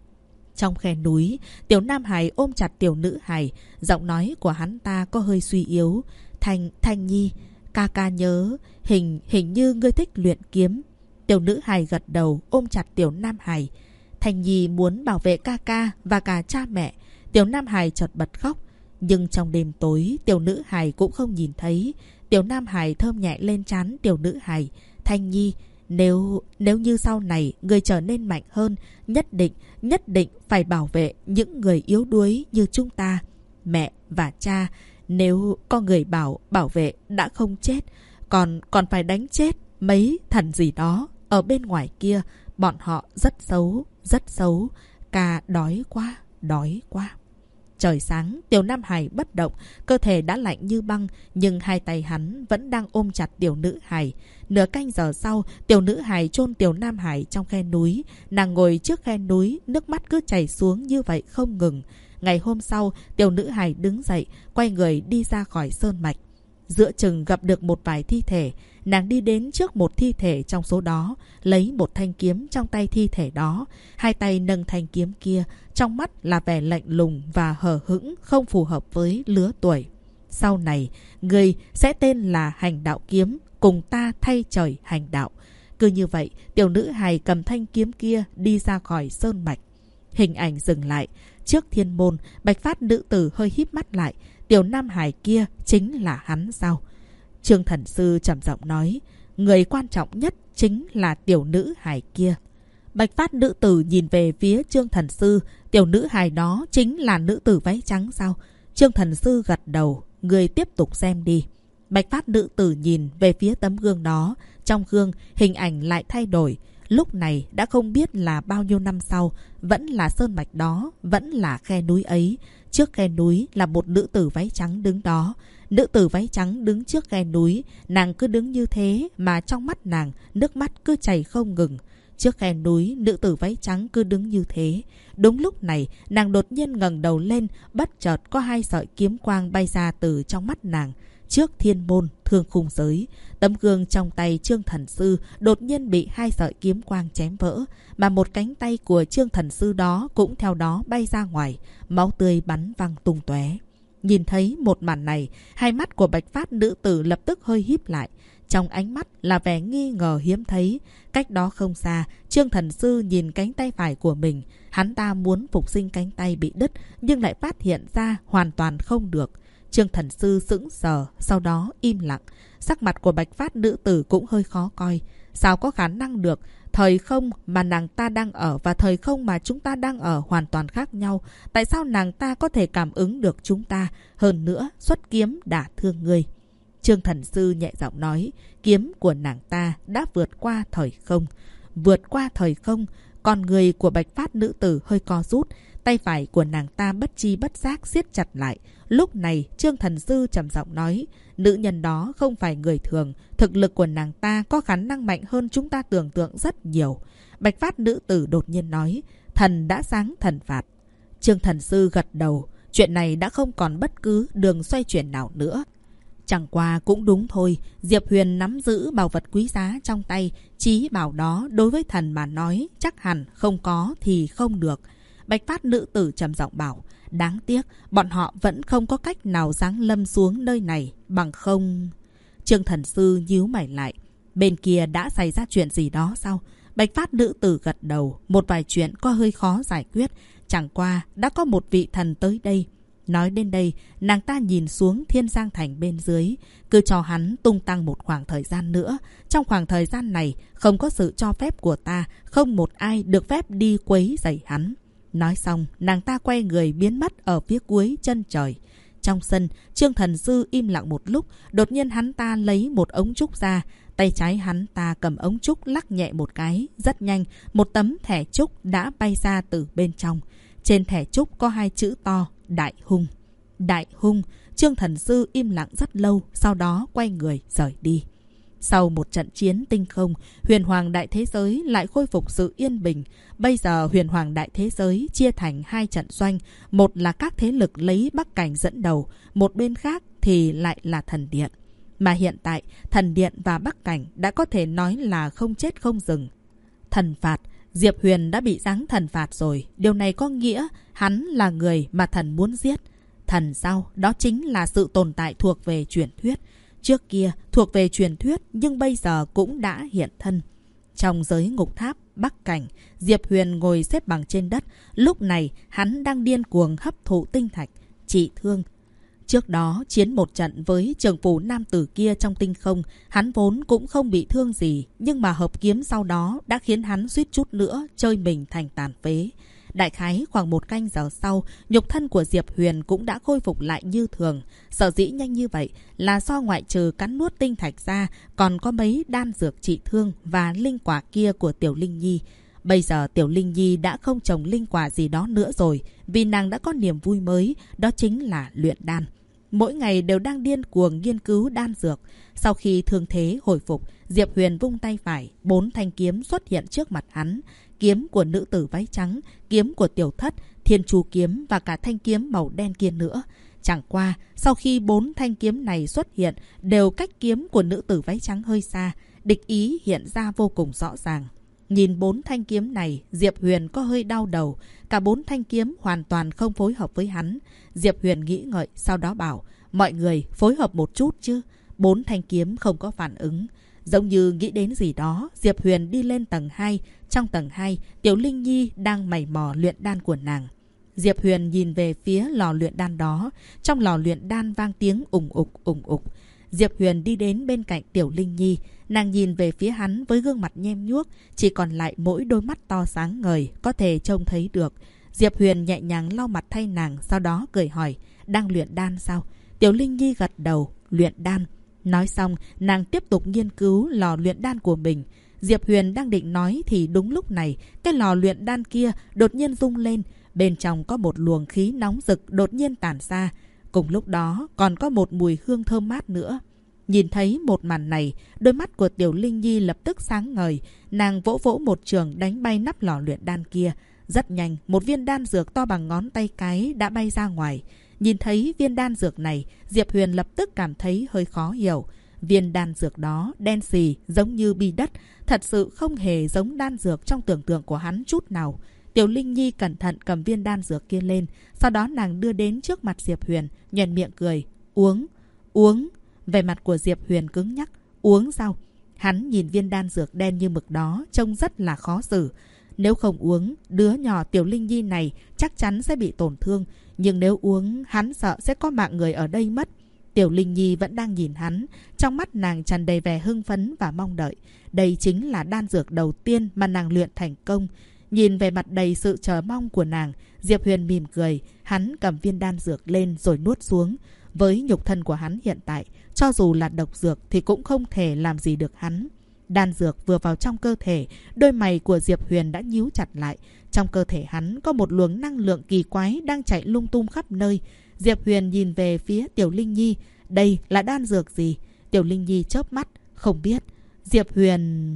Trong khe núi, tiểu Nam Hải ôm chặt tiểu nữ hài, giọng nói của hắn ta có hơi suy yếu. Thanh Nhi, ca nhớ, hình như ngươi thích luyện kiếm. Tiểu nữ hài gật đầu ôm chặt tiểu Nam Hải. Thanh Nhi muốn bảo vệ ca và cả cha mẹ. Tiểu Nam Hải chợt bật khóc. Nhưng trong đêm tối, tiểu nữ hài cũng không nhìn thấy. Tiểu Nam Hải thơm nhẹ lên trán tiểu nữ hài. Thanh Nhi, nếu như sau này người trở nên mạnh hơn, nhất định phải bảo vệ những người yếu đuối như chúng ta. Mẹ và cha, nếu có người bảo vệ đã không chết, còn phải đánh chết mấy thần gì đó ở bên ngoài kia. Bọn họ rất xấu. Ca đói quá. Trời sáng, tiểu Nam Hải bất động, cơ thể đã lạnh như băng, nhưng hai tay hắn vẫn đang ôm chặt tiểu nữ Hải. Nửa canh giờ sau, tiểu nữ Hải chôn tiểu Nam Hải trong khe núi. Nàng ngồi trước khe núi, nước mắt cứ chảy xuống như vậy không ngừng. Ngày hôm sau, tiểu nữ Hải đứng dậy, quay người đi ra khỏi sơn mạch. Giữa chừng gặp được một vài thi thể, nàng đi đến trước một thi thể trong số đó, lấy một thanh kiếm trong tay thi thể đó. Hai tay nâng thanh kiếm kia, trong mắt là vẻ lạnh lùng và hờ hững, không phù hợp với lứa tuổi. Sau này, người sẽ tên là Hành Đạo Kiếm, cùng ta thay trời hành đạo. Cứ như vậy, tiểu nữ hài cầm thanh kiếm kia đi ra khỏi sơn mạch. Hình ảnh dừng lại. Trước thiên môn, Bạch Phát nữ tử hơi híp mắt lại. Tiểu Nam Hải kia chính là hắn sao? Trương Thần Sư trầm giọng nói, người quan trọng nhất chính là tiểu nữ hài kia. Bạch Phát nữ tử nhìn về phía Trương Thần Sư. Tiểu nữ hài đó chính là nữ tử váy trắng sao? Trương Thần Sư gật đầu. Người tiếp tục xem đi. Bạch Phát nữ tử nhìn về phía tấm gương đó. Trong gương, hình ảnh lại thay đổi. Lúc này đã không biết là bao nhiêu năm sau, vẫn là sơn mạch đó, vẫn là khe núi ấy. Trước khe núi là một nữ tử váy trắng đứng đó. Nữ tử váy trắng đứng trước khe núi, nàng cứ đứng như thế mà trong mắt nàng, nước mắt cứ chảy không ngừng. Trước khe núi, nữ tử váy trắng cứ đứng như thế. Đúng lúc này, nàng đột nhiên ngẩng đầu lên, bất chợt có hai sợi kiếm quang bay ra từ trong mắt nàng. Trước thiên môn, thương khung giới, tấm gương trong tay Trương Thần Sư đột nhiên bị hai sợi kiếm quang chém vỡ, mà một cánh tay của Trương Thần Sư đó cũng theo đó bay ra ngoài, máu tươi bắn văng tung tóe. Nhìn thấy một màn này, hai mắt của Bạch Phát nữ tử lập tức hơi híp lại. Trong ánh mắt là vẻ nghi ngờ hiếm thấy. Cách đó không xa, Trương Thần Sư nhìn cánh tay phải của mình. Hắn ta muốn phục sinh cánh tay bị đứt, nhưng lại phát hiện ra hoàn toàn không được. Trương Thần Sư sững sờ, sau đó im lặng. Sắc mặt của Bạch Phát nữ tử cũng hơi khó coi. Sao có khả năng được? Thời không mà nàng ta đang ở và thời không mà chúng ta đang ở hoàn toàn khác nhau. Tại sao nàng ta có thể cảm ứng được chúng ta? Hơn nữa, xuất kiếm đả thương người. Trương Thần Sư nhẹ giọng nói, kiếm của nàng ta đã vượt qua thời không. Vượt qua thời không, con người của Bạch Phát nữ tử hơi co rút. Tay phải của nàng ta bất chi bất giác siết chặt lại. Lúc này, Trương Thần Sư trầm giọng nói, nữ nhân đó không phải người thường. Thực lực của nàng ta có khả năng mạnh hơn chúng ta tưởng tượng rất nhiều. Bạch Phát nữ tử đột nhiên nói, thần đã sáng thần phạt. Trương Thần Sư gật đầu, chuyện này đã không còn bất cứ đường xoay chuyển nào nữa. Chẳng qua cũng đúng thôi, Diệp Huyền nắm giữ bảo vật quý giá trong tay, chí bảo đó đối với thần mà nói chắc hẳn không có thì không được. Bạch Phát nữ tử trầm giọng bảo, đáng tiếc bọn họ vẫn không có cách nào giáng lâm xuống nơi này, bằng không... Trương Thần Sư nhíu mày lại, bên kia đã xảy ra chuyện gì đó sao? Bạch Phát nữ tử gật đầu, một vài chuyện có hơi khó giải quyết, chẳng qua đã có một vị thần tới đây. Nói đến đây, nàng ta nhìn xuống Thiên Giang Thành bên dưới, cứ cho hắn tung tăng một khoảng thời gian nữa. Trong khoảng thời gian này, không có sự cho phép của ta, không một ai được phép đi quấy rầy hắn. Nói xong, nàng ta quay người biến mất ở phía cuối chân trời. Trong sân, Trương Thần Sư im lặng một lúc, đột nhiên hắn ta lấy một ống trúc ra. Tay trái hắn ta cầm ống trúc lắc nhẹ một cái, rất nhanh, một tấm thẻ trúc đã bay ra từ bên trong. Trên thẻ trúc có hai chữ to, Đại Hung. Đại Hung, Trương Thần Sư im lặng rất lâu, sau đó quay người rời đi. Sau một trận chiến tinh không, huyền hoàng đại thế giới lại khôi phục sự yên bình. Bây giờ huyền hoàng đại thế giới chia thành hai trận doanh. Một là các thế lực lấy Bắc Cảnh dẫn đầu, một bên khác thì lại là thần điện. Mà hiện tại, thần điện và Bắc Cảnh đã có thể nói là không chết không dừng. Thần phạt, Diệp Huyền đã bị giáng thần phạt rồi. Điều này có nghĩa hắn là người mà thần muốn giết. Thần sao? Đó chính là sự tồn tại thuộc về truyền thuyết. Trước kia thuộc về truyền thuyết nhưng bây giờ cũng đã hiện thân. Trong giới ngục tháp Bắc Cảnh, Diệp Huyền ngồi xếp bằng trên đất. Lúc này hắn đang điên cuồng hấp thụ tinh thạch, trị thương. Trước đó chiến một trận với trưởng phủ nam tử kia trong tinh không, hắn vốn cũng không bị thương gì, nhưng mà hợp kiếm sau đó đã khiến hắn suýt chút nữa chơi mình thành tàn phế. Đại khái khoảng một canh giờ sau, nhục thân của Diệp Huyền cũng đã khôi phục lại như thường. Sở dĩ nhanh như vậy là do ngoại trừ cắn nuốt tinh thạch ra, còn có mấy đan dược trị thương và linh quả kia của Tiểu Linh Nhi. Bây giờ Tiểu Linh Nhi đã không trồng linh quả gì đó nữa rồi, vì nàng đã có niềm vui mới, đó chính là luyện đan. Mỗi ngày đều đang điên cuồng nghiên cứu đan dược. Sau khi thương thế hồi phục, Diệp Huyền vung tay phải, 4 thanh kiếm xuất hiện trước mặt hắn. Kiếm của nữ tử váy trắng, kiếm của tiểu thất, thiên chu kiếm và cả thanh kiếm màu đen kia nữa. Chẳng qua, sau khi 4 thanh kiếm này xuất hiện, đều cách kiếm của nữ tử váy trắng hơi xa. Địch ý hiện ra vô cùng rõ ràng. Nhìn 4 thanh kiếm này, Diệp Huyền có hơi đau đầu. Cả 4 thanh kiếm hoàn toàn không phối hợp với hắn. Diệp Huyền nghĩ ngợi, sau đó bảo, mọi người phối hợp một chút chứ. 4 thanh kiếm không có phản ứng. Giống như nghĩ đến gì đó, Diệp Huyền đi lên tầng 2. Trong tầng 2, Tiểu Linh Nhi đang mày mò luyện đan của nàng. Diệp Huyền nhìn về phía lò luyện đan đó. Trong lò luyện đan vang tiếng ùng ục ùng ục. Diệp Huyền đi đến bên cạnh Tiểu Linh Nhi. Nàng nhìn về phía hắn với gương mặt nhem nhuốc, chỉ còn lại mỗi đôi mắt to sáng ngời, có thể trông thấy được. Diệp Huyền nhẹ nhàng lau mặt thay nàng, sau đó cười hỏi, đang luyện đan sao? Tiểu Linh Nhi gật đầu, luyện đan. Nói xong, nàng tiếp tục nghiên cứu lò luyện đan của mình. Diệp Huyền đang định nói thì đúng lúc này, cái lò luyện đan kia đột nhiên rung lên. Bên trong có một luồng khí nóng rực đột nhiên tản ra. Cùng lúc đó còn có một mùi hương thơm mát nữa. Nhìn thấy một màn này, đôi mắt của Tiểu Linh Nhi lập tức sáng ngời. Nàng vỗ vỗ một trường đánh bay nắp lò luyện đan kia. Rất nhanh, một viên đan dược to bằng ngón tay cái đã bay ra ngoài. Nhìn thấy viên đan dược này, Diệp Huyền lập tức cảm thấy hơi khó hiểu. Viên đan dược đó đen xì, giống như bi đất, thật sự không hề giống đan dược trong tưởng tượng của hắn chút nào. Tiểu Linh Nhi cẩn thận cầm viên đan dược kia lên, sau đó nàng đưa đến trước mặt Diệp Huyền, nhoẻn miệng cười. Uống, uống. Vẻ mặt của Diệp Huyền cứng nhắc. Uống sao? Hắn nhìn viên đan dược đen như mực đó, trông rất là khó xử. Nếu không uống, đứa nhỏ Tiểu Linh Nhi này chắc chắn sẽ bị tổn thương. Nhưng nếu uống, hắn sợ sẽ có mạng người ở đây mất. Tiểu Linh Nhi vẫn đang nhìn hắn, trong mắt nàng tràn đầy vẻ hưng phấn và mong đợi. Đây chính là đan dược đầu tiên mà nàng luyện thành công. Nhìn về mặt đầy sự chờ mong của nàng, Diệp Huyền mỉm cười. Hắn cầm viên đan dược lên rồi nuốt xuống. Với nhục thân của hắn hiện tại, cho dù là độc dược thì cũng không thể làm gì được hắn. Đan dược vừa vào trong cơ thể, đôi mày của Diệp Huyền đã nhíu chặt lại. Trong cơ thể hắn có một luồng năng lượng kỳ quái đang chạy lung tung khắp nơi. Diệp Huyền nhìn về phía Tiểu Linh Nhi. Đây là đan dược gì? Tiểu Linh Nhi chớp mắt. Không biết. Diệp Huyền...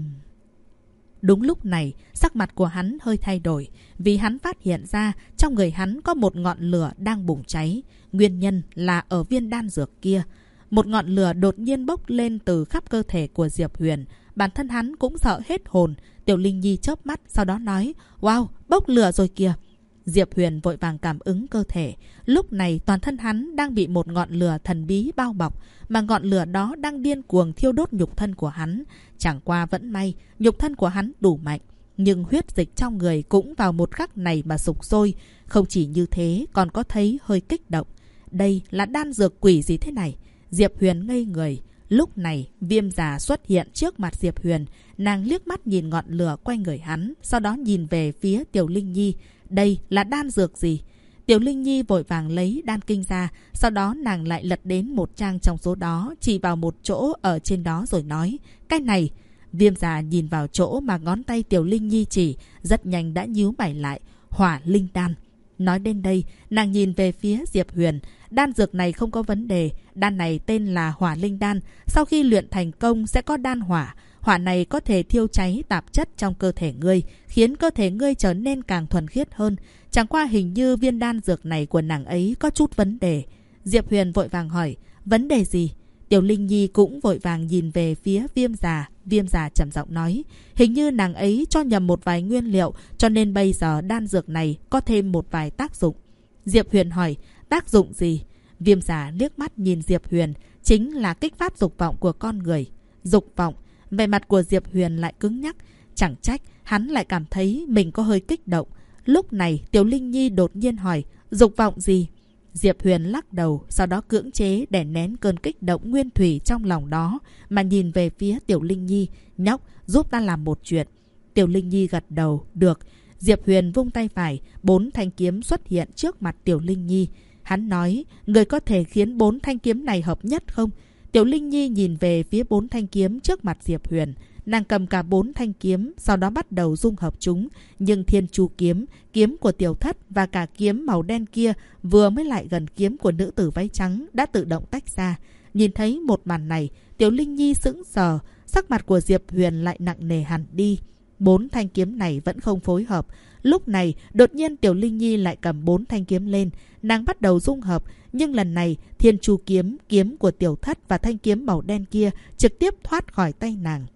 Đúng lúc này, sắc mặt của hắn hơi thay đổi. Vì hắn phát hiện ra trong người hắn có một ngọn lửa đang bùng cháy. Nguyên nhân là ở viên đan dược kia. Một ngọn lửa đột nhiên bốc lên từ khắp cơ thể của Diệp Huyền. Bản thân hắn cũng sợ hết hồn. Tiểu Linh Nhi chớp mắt, sau đó nói, wow, bốc lửa rồi kìa. Diệp Huyền vội vàng cảm ứng cơ thể. Lúc này toàn thân hắn đang bị một ngọn lửa thần bí bao bọc, mà ngọn lửa đó đang điên cuồng thiêu đốt nhục thân của hắn. Chẳng qua vẫn may, nhục thân của hắn đủ mạnh. Nhưng huyết dịch trong người cũng vào một khắc này mà sục sôi. Không chỉ như thế, còn có thấy hơi kích động. Đây là đan dược quỷ gì thế này? Diệp Huyền ngây người. Lúc này, Viêm Già xuất hiện trước mặt Diệp Huyền. Nàng liếc mắt nhìn ngọn lửa quanh người hắn, sau đó nhìn về phía Tiểu Linh Nhi. Đây là đan dược gì? Tiểu Linh Nhi vội vàng lấy đan kinh ra, sau đó nàng lại lật đến một trang trong số đó, chỉ vào một chỗ ở trên đó rồi nói, cái này. Viêm Già nhìn vào chỗ mà ngón tay Tiểu Linh Nhi chỉ, rất nhanh đã nhíu mày lại. Hỏa linh đan. Nói đến đây, nàng nhìn về phía Diệp Huyền. Đan dược này không có vấn đề. Đan này tên là hỏa linh đan. Sau khi luyện thành công sẽ có đan hỏa. Hỏa này có thể thiêu cháy tạp chất trong cơ thể ngươi, khiến cơ thể ngươi trở nên càng thuần khiết hơn. Chẳng qua hình như viên đan dược này của nàng ấy có chút vấn đề. Diệp Huyền vội vàng hỏi, vấn đề gì? Tiểu Linh Nhi cũng vội vàng nhìn về phía Viêm Già. Viêm Già trầm giọng nói, hình như nàng ấy cho nhầm một vài nguyên liệu, cho nên bây giờ đan dược này có thêm một vài tác dụng. Diệp Huyền hỏi, tác dụng gì? Viêm Già liếc mắt nhìn Diệp Huyền, chính là kích phát dục vọng của con người. Dục vọng. Vẻ mặt của Diệp Huyền lại cứng nhắc. Chẳng trách, hắn lại cảm thấy mình có hơi kích động. Lúc này, Tiểu Linh Nhi đột nhiên hỏi, dục vọng gì? Diệp Huyền lắc đầu, sau đó cưỡng chế để nén cơn kích động nguyên thủy trong lòng đó, mà nhìn về phía Tiểu Linh Nhi, nhóc, giúp ta làm một chuyện. Tiểu Linh Nhi gật đầu, được. Diệp Huyền vung tay phải, 4 thanh kiếm xuất hiện trước mặt Tiểu Linh Nhi. Hắn nói, người có thể khiến 4 thanh kiếm này hợp nhất không? Tiểu Linh Nhi nhìn về phía 4 thanh kiếm trước mặt Diệp Huyền. Nàng cầm cả 4 thanh kiếm, sau đó bắt đầu dung hợp chúng. Nhưng Thiên Chu kiếm, kiếm của Tiểu Thất và cả kiếm màu đen kia vừa mới lại gần kiếm của nữ tử váy trắng đã tự động tách ra. Nhìn thấy một màn này, Tiểu Linh Nhi sững sờ, sắc mặt của Diệp Huyền lại nặng nề hẳn đi. 4 thanh kiếm này vẫn không phối hợp. Lúc này, đột nhiên Tiểu Linh Nhi lại cầm 4 thanh kiếm lên. Nàng bắt đầu dung hợp, nhưng lần này Thiên Chu kiếm, kiếm của Tiểu Thất và thanh kiếm màu đen kia trực tiếp thoát khỏi tay nàng.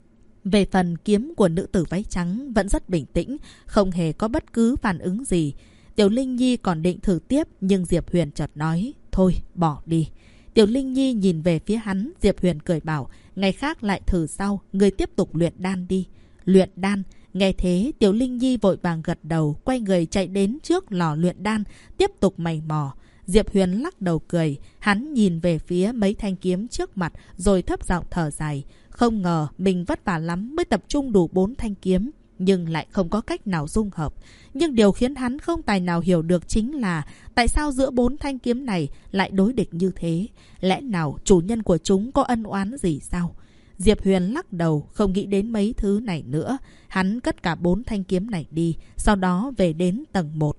Về phần kiếm của nữ tử váy trắng vẫn rất bình tĩnh, không hề có bất cứ phản ứng gì. Tiểu Linh Nhi còn định thử tiếp, nhưng Diệp Huyền chợt nói, thôi bỏ đi. Tiểu Linh Nhi nhìn về phía hắn, Diệp Huyền cười bảo, ngày khác lại thử sau, người tiếp tục luyện đan đi. Luyện đan. Nghe thế, Tiểu Linh Nhi vội vàng gật đầu, quay người chạy đến trước lò luyện đan, tiếp tục mày mò. Diệp Huyền lắc đầu cười, hắn nhìn về phía mấy thanh kiếm trước mặt, rồi thấp giọng thở dài. Không ngờ mình vất vả lắm mới tập trung đủ 4 thanh kiếm, nhưng lại không có cách nào dung hợp. Nhưng điều khiến hắn không tài nào hiểu được chính là tại sao giữa 4 thanh kiếm này lại đối địch như thế? Lẽ nào chủ nhân của chúng có ân oán gì sao? Diệp Huyền lắc đầu, không nghĩ đến mấy thứ này nữa. Hắn cất cả 4 thanh kiếm này đi, sau đó về đến tầng 1.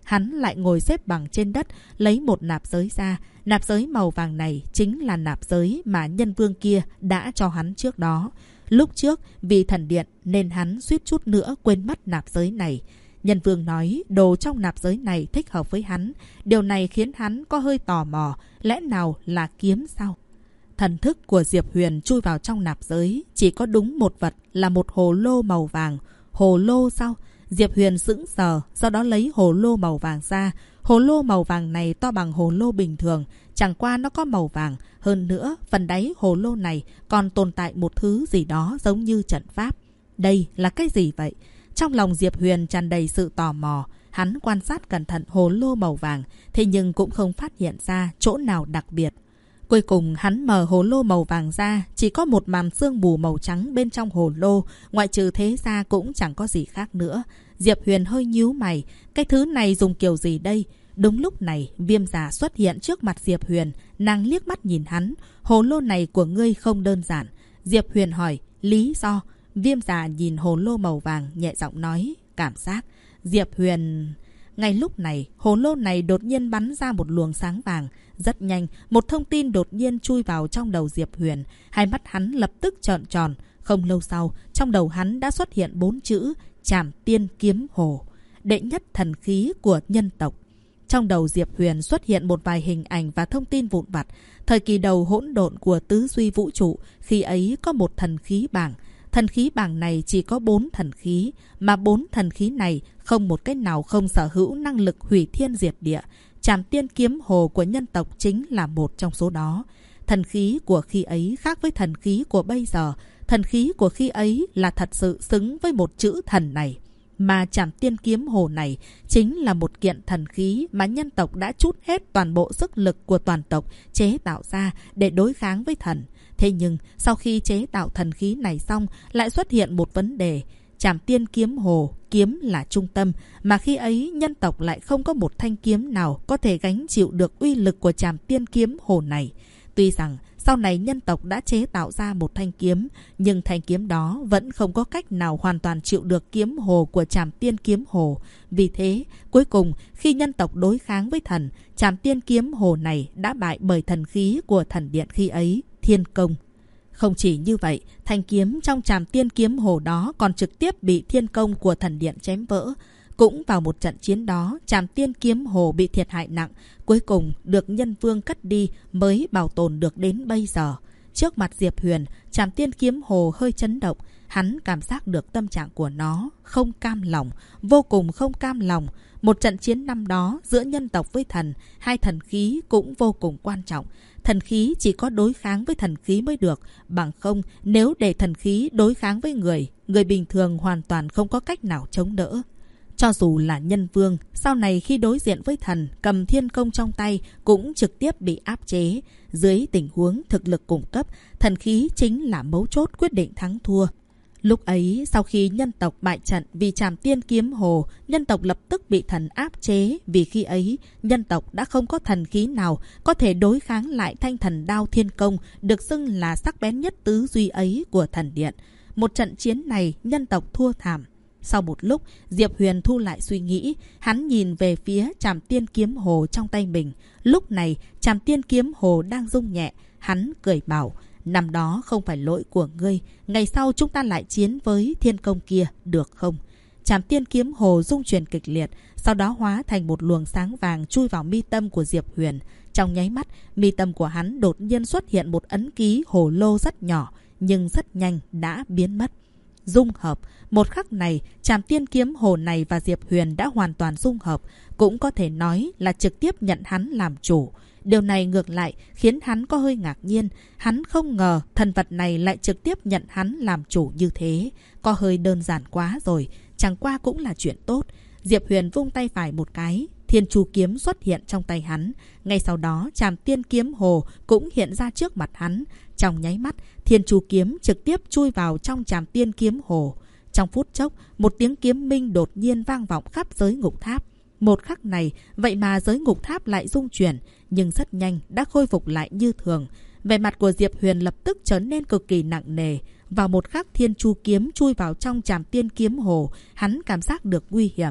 hắn lại ngồi xếp bằng trên đất, lấy một nạp giới ra. Nạp giới màu vàng này chính là nạp giới mà nhân vương kia đã cho hắn trước đó. Lúc trước vì thần điện nên hắn suýt chút nữa quên mất nạp giới này. Nhân vương nói đồ trong nạp giới này thích hợp với hắn. Điều này khiến hắn có hơi tò mò. Lẽ nào là kiếm sao? Thần thức của Diệp Huyền chui vào trong nạp giới. Chỉ có đúng một vật là một hồ lô màu vàng. Hồ lô sao? Diệp Huyền sững sờ, sau đó lấy hồ lô màu vàng ra. Hồ lô màu vàng này to bằng hồ lô bình thường, chẳng qua nó có màu vàng. Hơn nữa, phần đáy hồ lô này còn tồn tại một thứ gì đó giống như trận pháp. Đây là cái gì vậy? Trong lòng Diệp Huyền tràn đầy sự tò mò. Hắn quan sát cẩn thận hồ lô màu vàng, thế nhưng cũng không phát hiện ra chỗ nào đặc biệt. Cuối cùng hắn mở hồ lô màu vàng ra, chỉ có một màn sương mù màu trắng bên trong hồ lô, ngoại trừ thế ra cũng chẳng có gì khác nữa. Diệp Huyền hơi nhíu mày, cái thứ này dùng kiểu gì đây? Đúng lúc này, Viêm Giả xuất hiện trước mặt Diệp Huyền, nàng liếc mắt nhìn hắn, hồ lô này của ngươi không đơn giản. Diệp Huyền hỏi, lý do? Viêm Giả nhìn hồ lô màu vàng, nhẹ giọng nói, cảm giác. Diệp Huyền... Ngay lúc này, hồ lô này đột nhiên bắn ra một luồng sáng vàng. Rất nhanh, một thông tin đột nhiên chui vào trong đầu Diệp Huyền. Hai mắt hắn lập tức trợn tròn. Không lâu sau, trong đầu hắn đã xuất hiện 4 chữ Trảm Tiên Kiếm Hồ, đệ nhất thần khí của nhân tộc. Trong đầu Diệp Huyền xuất hiện một vài hình ảnh và thông tin vụn vặt. Thời kỳ đầu hỗn độn của tứ duy vũ trụ, khi ấy có một thần khí bảng. Thần khí bảng này chỉ có 4 thần khí, mà 4 thần khí này không một cái nào không sở hữu năng lực hủy thiên diệt địa. Trảm Tiên Kiếm Hồ của nhân tộc chính là một trong số đó. Thần khí của khi ấy khác với thần khí của bây giờ. Thần khí của khi ấy là thật sự xứng với một chữ thần này. Mà Trảm Tiên Kiếm Hồ này chính là một kiện thần khí mà nhân tộc đã trút hết toàn bộ sức lực của toàn tộc chế tạo ra để đối kháng với thần. Thế nhưng sau khi chế tạo thần khí này xong lại xuất hiện một vấn đề. Trảm Tiên Kiếm Hồ, kiếm là trung tâm, mà khi ấy nhân tộc lại không có một thanh kiếm nào có thể gánh chịu được uy lực của Trảm Tiên Kiếm Hồ này. Tuy rằng sau này nhân tộc đã chế tạo ra một thanh kiếm, nhưng thanh kiếm đó vẫn không có cách nào hoàn toàn chịu được kiếm hồ của Trảm Tiên Kiếm Hồ. Vì thế, cuối cùng khi nhân tộc đối kháng với thần, Trảm Tiên Kiếm Hồ này đã bại bởi thần khí của thần điện khi ấy, Thiên Công. Không chỉ như vậy, thanh kiếm trong Trảm Tiên Kiếm Hồ đó còn trực tiếp bị Thiên Công của thần điện chém vỡ. Cũng vào một trận chiến đó, Trảm Tiên Kiếm Hồ bị thiệt hại nặng, cuối cùng được nhân vương cất đi mới bảo tồn được đến bây giờ. Trước mặt Diệp Huyền, Trảm Tiên Kiếm Hồ hơi chấn động, hắn cảm giác được tâm trạng của nó, không cam lòng, vô cùng không cam lòng. Một trận chiến năm đó giữa nhân tộc với thần, hai thần khí cũng vô cùng quan trọng. Thần khí chỉ có đối kháng với thần khí mới được, bằng không nếu để thần khí đối kháng với người bình thường hoàn toàn không có cách nào chống đỡ. Cho dù là nhân vương, sau này khi đối diện với thần, cầm thiên công trong tay cũng trực tiếp bị áp chế. Dưới tình huống thực lực cung cấp, thần khí chính là mấu chốt quyết định thắng thua. Lúc ấy, sau khi nhân tộc bại trận vì Trảm Tiên Kiếm Hồ, nhân tộc lập tức bị thần áp chế. Vì khi ấy, nhân tộc đã không có thần khí nào có thể đối kháng lại thanh thần đao thiên công, được xưng là sắc bén nhất tứ duy ấy của thần điện. Một trận chiến này, nhân tộc thua thảm. Sau một lúc, Diệp Huyền thu lại suy nghĩ, hắn nhìn về phía Trảm Tiên Kiếm Hồ trong tay mình. Lúc này, Trảm Tiên Kiếm Hồ đang rung nhẹ, hắn cười bảo, năm đó không phải lỗi của ngươi, ngày sau chúng ta lại chiến với thiên công kia, được không? Trảm Tiên Kiếm Hồ rung chuyển kịch liệt, sau đó hóa thành một luồng sáng vàng chui vào mi tâm của Diệp Huyền. Trong nháy mắt, mi tâm của hắn đột nhiên xuất hiện một ấn ký hồ lô rất nhỏ, nhưng rất nhanh đã biến mất. Dung hợp, một khắc này, Trảm Tiên Kiếm Hồ này và Diệp Huyền đã hoàn toàn dung hợp, cũng có thể nói là trực tiếp nhận hắn làm chủ. Điều này ngược lại khiến hắn có hơi ngạc nhiên, hắn không ngờ thần vật này lại trực tiếp nhận hắn làm chủ như thế, có hơi đơn giản quá rồi, chẳng qua cũng là chuyện tốt. Diệp Huyền vung tay phải một cái, Thiên Chu Kiếm xuất hiện trong tay hắn, ngay sau đó Trảm Tiên Kiếm Hồ cũng hiện ra trước mặt hắn. Trong nháy mắt, Thiên Chu Kiếm trực tiếp chui vào trong Trảm Tiên Kiếm Hồ. Trong phút chốc, một tiếng kiếm minh đột nhiên vang vọng khắp giới ngục tháp. Một khắc này, vậy mà giới ngục tháp lại rung chuyển, nhưng rất nhanh đã khôi phục lại như thường. Vẻ mặt của Diệp Huyền lập tức trở nên cực kỳ nặng nề. Vào một khắc Thiên Chu Kiếm chui vào trong Trảm Tiên Kiếm Hồ, hắn cảm giác được nguy hiểm.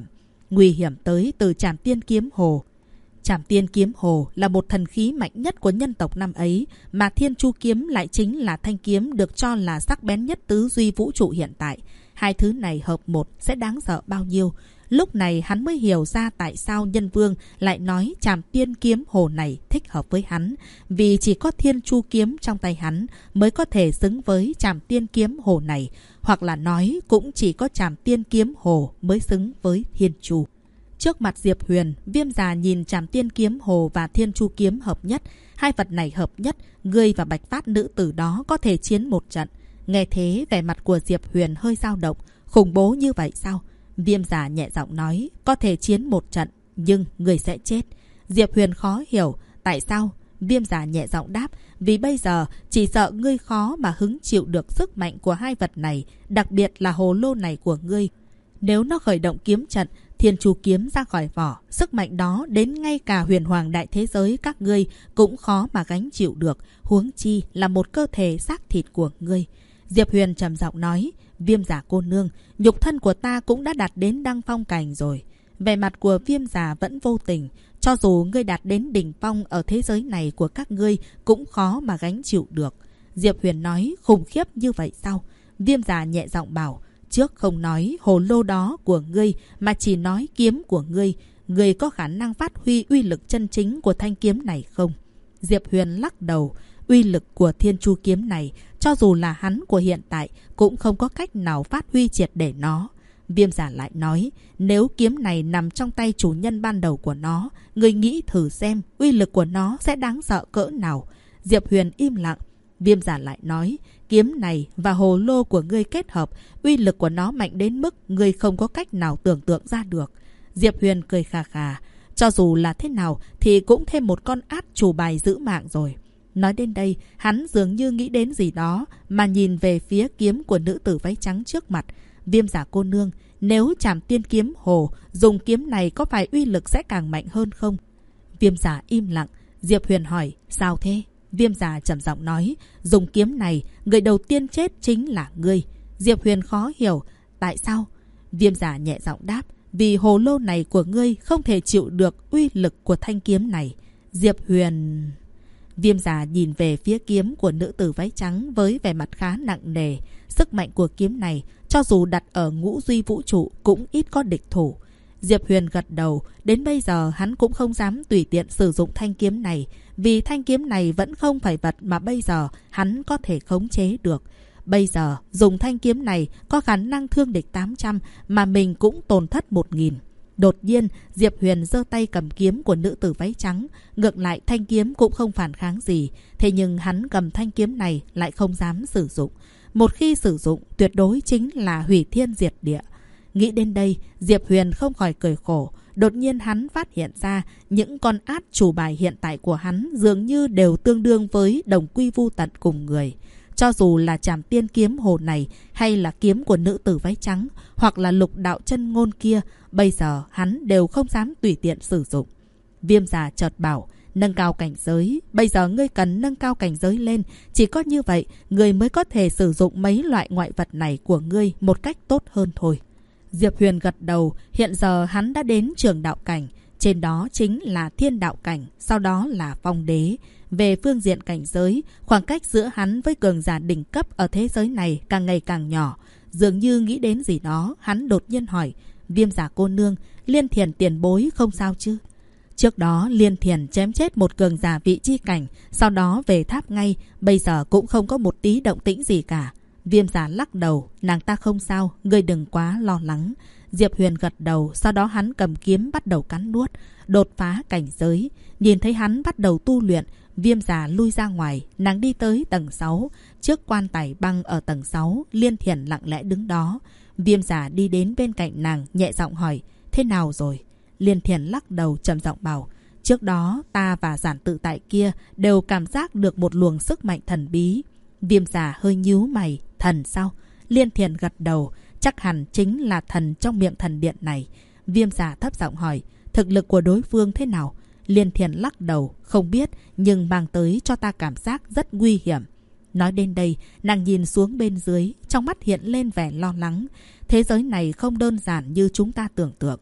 Nguy hiểm tới từ Trảm Tiên Kiếm Hồ. Trảm Tiên Kiếm Hồ là một thần khí mạnh nhất của nhân tộc năm ấy, mà Thiên Chu Kiếm lại chính là thanh kiếm được cho là sắc bén nhất tứ duy vũ trụ hiện tại. Hai thứ này hợp một sẽ đáng sợ bao nhiêu. Lúc này hắn mới hiểu ra tại sao Nhân Vương lại nói Trảm Tiên Kiếm Hồ này thích hợp với hắn. Vì chỉ có Thiên Chu Kiếm trong tay hắn mới có thể xứng với Trảm Tiên Kiếm Hồ này. Hoặc là nói cũng chỉ có Trảm Tiên Kiếm Hồ mới xứng với Thiên Chu. Trước mặt Diệp Huyền, Viêm Già nhìn Trảm Tiên Kiếm Hồ và Thiên Chu Kiếm hợp nhất. Hai vật này hợp nhất, ngươi và Bạch Phát nữ tử đó có thể chiến một trận. Nghe thế, vẻ mặt của Diệp Huyền hơi dao động. Khủng bố như vậy sao? Viêm Già nhẹ giọng nói, có thể chiến một trận, nhưng người sẽ chết. Diệp Huyền khó hiểu, tại sao? Viêm Già nhẹ giọng đáp, vì bây giờ chỉ sợ ngươi khó mà hứng chịu được sức mạnh của hai vật này, đặc biệt là hồ lô này của ngươi. Nếu nó khởi động kiếm trận, Thiên Chu Kiếm ra khỏi vỏ, sức mạnh đó đến ngay cả huyền hoàng đại thế giới các ngươi cũng khó mà gánh chịu được, huống chi là một cơ thể xác thịt của ngươi. Diệp Huyền trầm giọng nói, Viêm Giả cô nương, nhục thân của ta cũng đã đạt đến đăng phong cảnh rồi. Vẻ mặt của Viêm Giả vẫn vô tình, cho dù ngươi đạt đến đỉnh phong ở thế giới này của các ngươi cũng khó mà gánh chịu được. Diệp Huyền nói, khủng khiếp như vậy sao? Viêm Giả nhẹ giọng bảo, trước không nói hồ lô đó của ngươi mà chỉ nói kiếm của ngươi, ngươi có khả năng phát huy uy lực chân chính của thanh kiếm này không? Diệp Huyền lắc đầu, uy lực của Thiên Chu Kiếm này, cho dù là hắn của hiện tại cũng không có cách nào phát huy triệt để nó. Viêm Giả lại nói, nếu kiếm này nằm trong tay chủ nhân ban đầu của nó, ngươi nghĩ thử xem uy lực của nó sẽ đáng sợ cỡ nào. Diệp Huyền im lặng. Viêm Giả lại nói, kiếm này và hồ lô của ngươi kết hợp, uy lực của nó mạnh đến mức ngươi không có cách nào tưởng tượng ra được. Diệp Huyền cười khà khà, cho dù là thế nào thì cũng thêm một con át chủ bài giữ mạng rồi. Nói đến đây, hắn dường như nghĩ đến gì đó mà nhìn về phía kiếm của nữ tử váy trắng trước mặt. Viêm Giả cô nương, nếu Trảm Tiên Kiếm Hồ dùng kiếm này có phải uy lực sẽ càng mạnh hơn không? Viêm Giả im lặng. Diệp Huyền hỏi, sao thế? Viêm Giả trầm giọng nói, dùng kiếm này, người đầu tiên chết chính là ngươi. Diệp Huyền khó hiểu, tại sao? Viêm Giả nhẹ giọng đáp, vì hồ lô này của ngươi không thể chịu được uy lực của thanh kiếm này. Diệp Huyền... Viêm Giả nhìn về phía kiếm của nữ tử váy trắng với vẻ mặt khá nặng nề. Sức mạnh của kiếm này, cho dù đặt ở ngũ duy vũ trụ cũng ít có địch thủ. Diệp Huyền gật đầu, đến bây giờ hắn cũng không dám tùy tiện sử dụng thanh kiếm này, vì thanh kiếm này vẫn không phải vật mà bây giờ hắn có thể khống chế được. Bây giờ dùng thanh kiếm này có khả năng thương địch 800 mà mình cũng tổn thất 1000. Đột nhiên, Diệp Huyền giơ tay cầm kiếm của nữ tử váy trắng. Ngược lại thanh kiếm cũng không phản kháng gì. Thế nhưng hắn cầm thanh kiếm này lại không dám sử dụng. Một khi sử dụng, tuyệt đối chính là hủy thiên diệt địa. Nghĩ đến đây, Diệp Huyền không khỏi cười khổ. Đột nhiên hắn phát hiện ra những con át chủ bài hiện tại của hắn dường như đều tương đương với đồng quy vu tận cùng người. Cho dù là Trảm Tiên Kiếm Hồ này hay là kiếm của nữ tử váy trắng hoặc là Lục Đạo Chân Ngôn kia, bây giờ hắn đều không dám tùy tiện sử dụng. Viêm Giả chợt bảo, nâng cao cảnh giới, bây giờ ngươi cần nâng cao cảnh giới lên, chỉ có như vậy ngươi mới có thể sử dụng mấy loại ngoại vật này của ngươi một cách tốt hơn thôi. Diệp Huyền gật đầu, hiện giờ hắn đã đến Trường Đạo Cảnh, trên đó chính là Thiên Đạo Cảnh, sau đó là Phong Đế. Về phương diện cảnh giới, khoảng cách giữa hắn với cường giả đỉnh cấp ở thế giới này càng ngày càng nhỏ. Dường như nghĩ đến gì đó, hắn đột nhiên hỏi, Viêm Giả cô nương, Liên Thiền tiền bối không sao chứ? Trước đó Liên Thiền chém chết một cường giả vị chi cảnh, sau đó về tháp ngay, bây giờ cũng không có một tí động tĩnh gì cả. Viêm Giả lắc đầu, nàng ta không sao, ngươi đừng quá lo lắng. Diệp Huyền gật đầu, sau đó hắn cầm kiếm bắt đầu cắn nuốt, đột phá cảnh giới. Nhìn thấy hắn bắt đầu tu luyện, Viêm Giả lui ra ngoài, nàng đi tới tầng 6. Trước quan tài băng ở tầng 6, Liên Thiền lặng lẽ đứng đó. Viêm Giả đi đến bên cạnh nàng, nhẹ giọng hỏi, thế nào rồi? Liên Thiền lắc đầu trầm giọng bảo, trước đó ta và Giản Tự Tại kia đều cảm giác được một luồng sức mạnh thần bí. Viêm Giả hơi nhíu mày, thần sao? Liên Thiền gật đầu, chắc hẳn chính là thần trong miệng thần điện này. Viêm Giả thấp giọng hỏi, thực lực của đối phương thế nào? Liên Thiền lắc đầu, không biết, nhưng mang tới cho ta cảm giác rất nguy hiểm. Nói đến đây, nàng nhìn xuống bên dưới, trong mắt hiện lên vẻ lo lắng. Thế giới này không đơn giản như chúng ta tưởng tượng.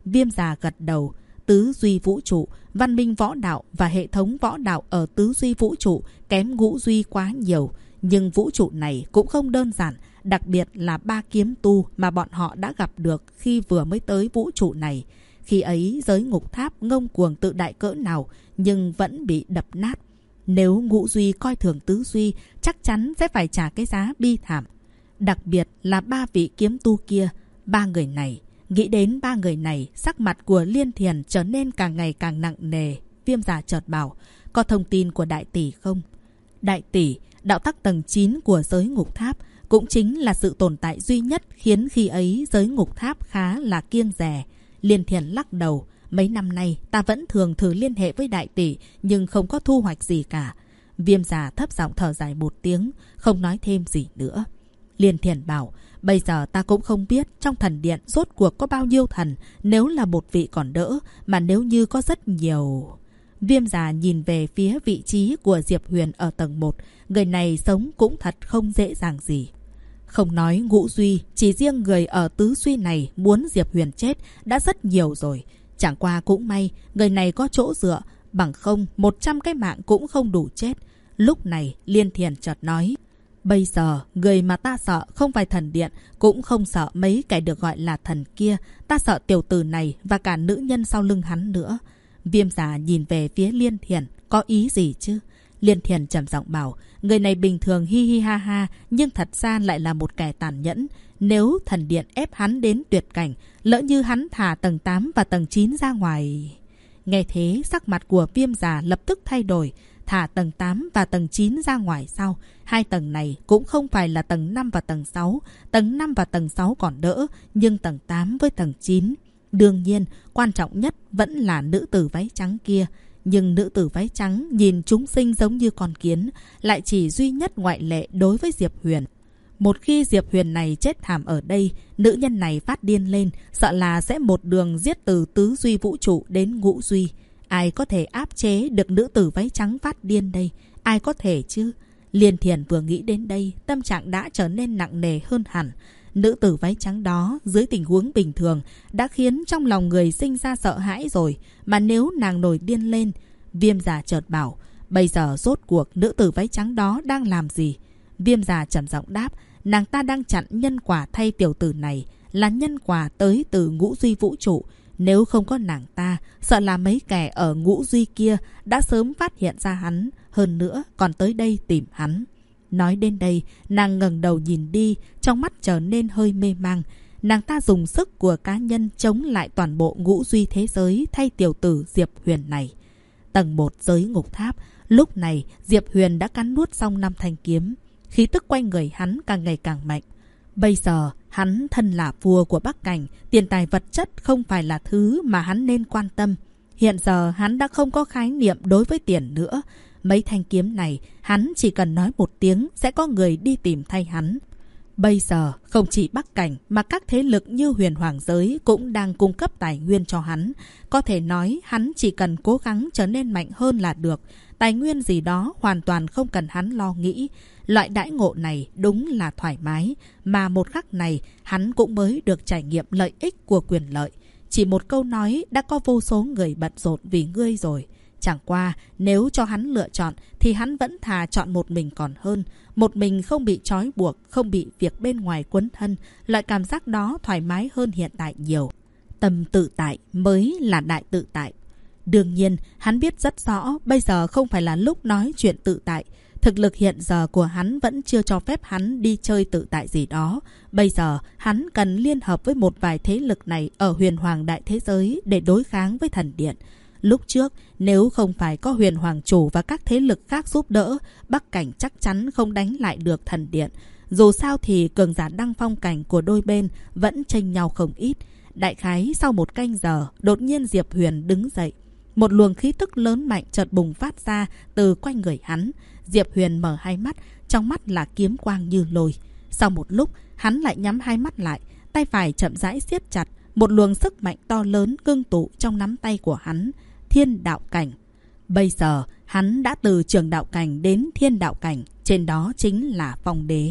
Viêm già gật đầu. Tứ duy vũ trụ, văn minh võ đạo và hệ thống võ đạo ở tứ duy vũ trụ kém ngũ duy quá nhiều. Nhưng vũ trụ này cũng không đơn giản, đặc biệt là 3 kiếm tu mà bọn họ đã gặp được khi vừa mới tới vũ trụ này. Khi ấy giới ngục tháp ngông cuồng tự đại cỡ nào nhưng vẫn bị đập nát. Nếu ngũ duy coi thường tứ duy, chắc chắn sẽ phải trả cái giá bi thảm. Đặc biệt là 3 vị kiếm tu kia, 3 người này. Nghĩ đến 3 người này, sắc mặt của Liên Thiền trở nên càng ngày càng nặng nề. Viêm già chợt bảo, có thông tin của đại tỷ không? Đại tỷ, đạo tắc tầng 9 của giới ngục tháp, cũng chính là sự tồn tại duy nhất khiến khi ấy giới ngục tháp khá là kiêng dè. Liên Thiền lắc đầu, mấy năm nay ta vẫn thường thử liên hệ với đại tỷ nhưng không có thu hoạch gì cả. Viêm già thấp giọng thở dài một tiếng, không nói thêm gì nữa. Liên Thiền bảo, bây giờ ta cũng không biết trong thần điện rốt cuộc có bao nhiêu thần, nếu là một vị còn đỡ, mà nếu như có rất nhiều... Viêm già nhìn về phía vị trí của Diệp Huyền ở tầng 1, người này sống cũng thật không dễ dàng gì. Không nói ngũ duy, chỉ riêng người ở tứ duy này muốn Diệp Huyền chết đã rất nhiều rồi. Chẳng qua cũng may, người này có chỗ dựa, bằng không 100 cái mạng cũng không đủ chết. Lúc này Liên Thiền chợt nói, bây giờ người mà ta sợ không phải thần điện, cũng không sợ mấy kẻ được gọi là thần kia. Ta sợ tiểu tử này và cả nữ nhân sau lưng hắn nữa. Viêm già nhìn về phía Liên Thiền, có ý gì chứ? Liên Thiền trầm giọng bảo, người này bình thường hi hi ha ha, nhưng thật ra lại là một kẻ tàn nhẫn. Nếu thần điện ép hắn đến tuyệt cảnh, lỡ như hắn thả tầng 8 và tầng 9 ra ngoài... Nghe thế, sắc mặt của Viêm già lập tức thay đổi. Thả tầng 8 và tầng 9 ra ngoài sau. Hai tầng này cũng không phải là tầng 5 và tầng 6. Tầng 5 và tầng 6 còn đỡ, nhưng tầng 8 với tầng 9... Đương nhiên, quan trọng nhất vẫn là nữ tử váy trắng kia. Nhưng nữ tử váy trắng nhìn chúng sinh giống như con kiến, lại chỉ duy nhất ngoại lệ đối với Diệp Huyền. Một khi Diệp Huyền này chết thảm ở đây, nữ nhân này phát điên lên, sợ là sẽ một đường giết từ tứ duy vũ trụ đến ngũ duy. Ai có thể áp chế được nữ tử váy trắng phát điên đây? Ai có thể chứ? Liên Thiền vừa nghĩ đến đây, tâm trạng đã trở nên nặng nề hơn hẳn. Nữ tử váy trắng đó dưới tình huống bình thường đã khiến trong lòng người sinh ra sợ hãi rồi, mà nếu nàng nổi điên lên... Viêm già chợt bảo, bây giờ rốt cuộc nữ tử váy trắng đó đang làm gì? Viêm già trầm giọng đáp, nàng ta đang chặn nhân quả thay tiểu tử này, là nhân quả tới từ ngũ duy vũ trụ. Nếu không có nàng ta, sợ là mấy kẻ ở ngũ duy kia đã sớm phát hiện ra hắn, hơn nữa còn tới đây tìm hắn. Nói đến đây, nàng ngẩng đầu nhìn đi, trong mắt trở nên hơi mê mang. Nàng ta dùng sức của cá nhân chống lại toàn bộ ngũ duy thế giới thay tiểu tử Diệp Huyền này. Tầng 1 giới ngục tháp, lúc này Diệp Huyền đã cắn nuốt xong 5 thanh kiếm. Khí tức quanh người hắn càng ngày càng mạnh. Bây giờ, hắn thân là vua của Bắc Cảnh, tiền tài vật chất không phải là thứ mà hắn nên quan tâm. Hiện giờ hắn đã không có khái niệm đối với tiền nữa. Mấy thanh kiếm này, hắn chỉ cần nói một tiếng sẽ có người đi tìm thay hắn. Bây giờ, không chỉ Bắc Cảnh mà các thế lực như Huyền Hoàng giới cũng đang cung cấp tài nguyên cho hắn. Có thể nói hắn chỉ cần cố gắng trở nên mạnh hơn là được. Tài nguyên gì đó hoàn toàn không cần hắn lo nghĩ. Loại đãi ngộ này đúng là thoải mái, mà một khắc này hắn cũng mới được trải nghiệm lợi ích của quyền lợi. Chỉ một câu nói đã có vô số người bận rộn vì ngươi rồi. Chẳng qua, nếu cho hắn lựa chọn thì hắn vẫn thà chọn một mình còn hơn. Một mình không bị trói buộc, không bị việc bên ngoài quấn thân. Loại cảm giác đó thoải mái hơn hiện tại nhiều. Tâm tự tại mới là đại tự tại. Đương nhiên, hắn biết rất rõ bây giờ không phải là lúc nói chuyện tự tại. Thực lực hiện giờ của hắn vẫn chưa cho phép hắn đi chơi tự tại gì đó. Bây giờ, hắn cần liên hợp với một vài thế lực này ở Huyền Hoàng đại thế giới để đối kháng với thần điện. Lúc trước, nếu không phải có Huyền Hoàng chủ và các thế lực khác giúp đỡ, Bắc Cảnh chắc chắn không đánh lại được thần điện. Dù sao thì cường giả đăng phong cảnh của đôi bên vẫn chênh nhau không ít. Đại khái sau một canh giờ, đột nhiên Diệp Huyền đứng dậy. Một luồng khí tức lớn mạnh chợt bùng phát ra từ quanh người hắn. Diệp Huyền mở hai mắt, trong mắt là kiếm quang như lôi. Sau một lúc, hắn lại nhắm hai mắt lại, tay phải chậm rãi siết chặt. Một luồng sức mạnh to lớn ngưng tụ trong nắm tay của hắn. Thiên đạo cảnh. Bây giờ, hắn đã từ trường đạo cảnh đến thiên đạo cảnh. Trên đó chính là phong đế.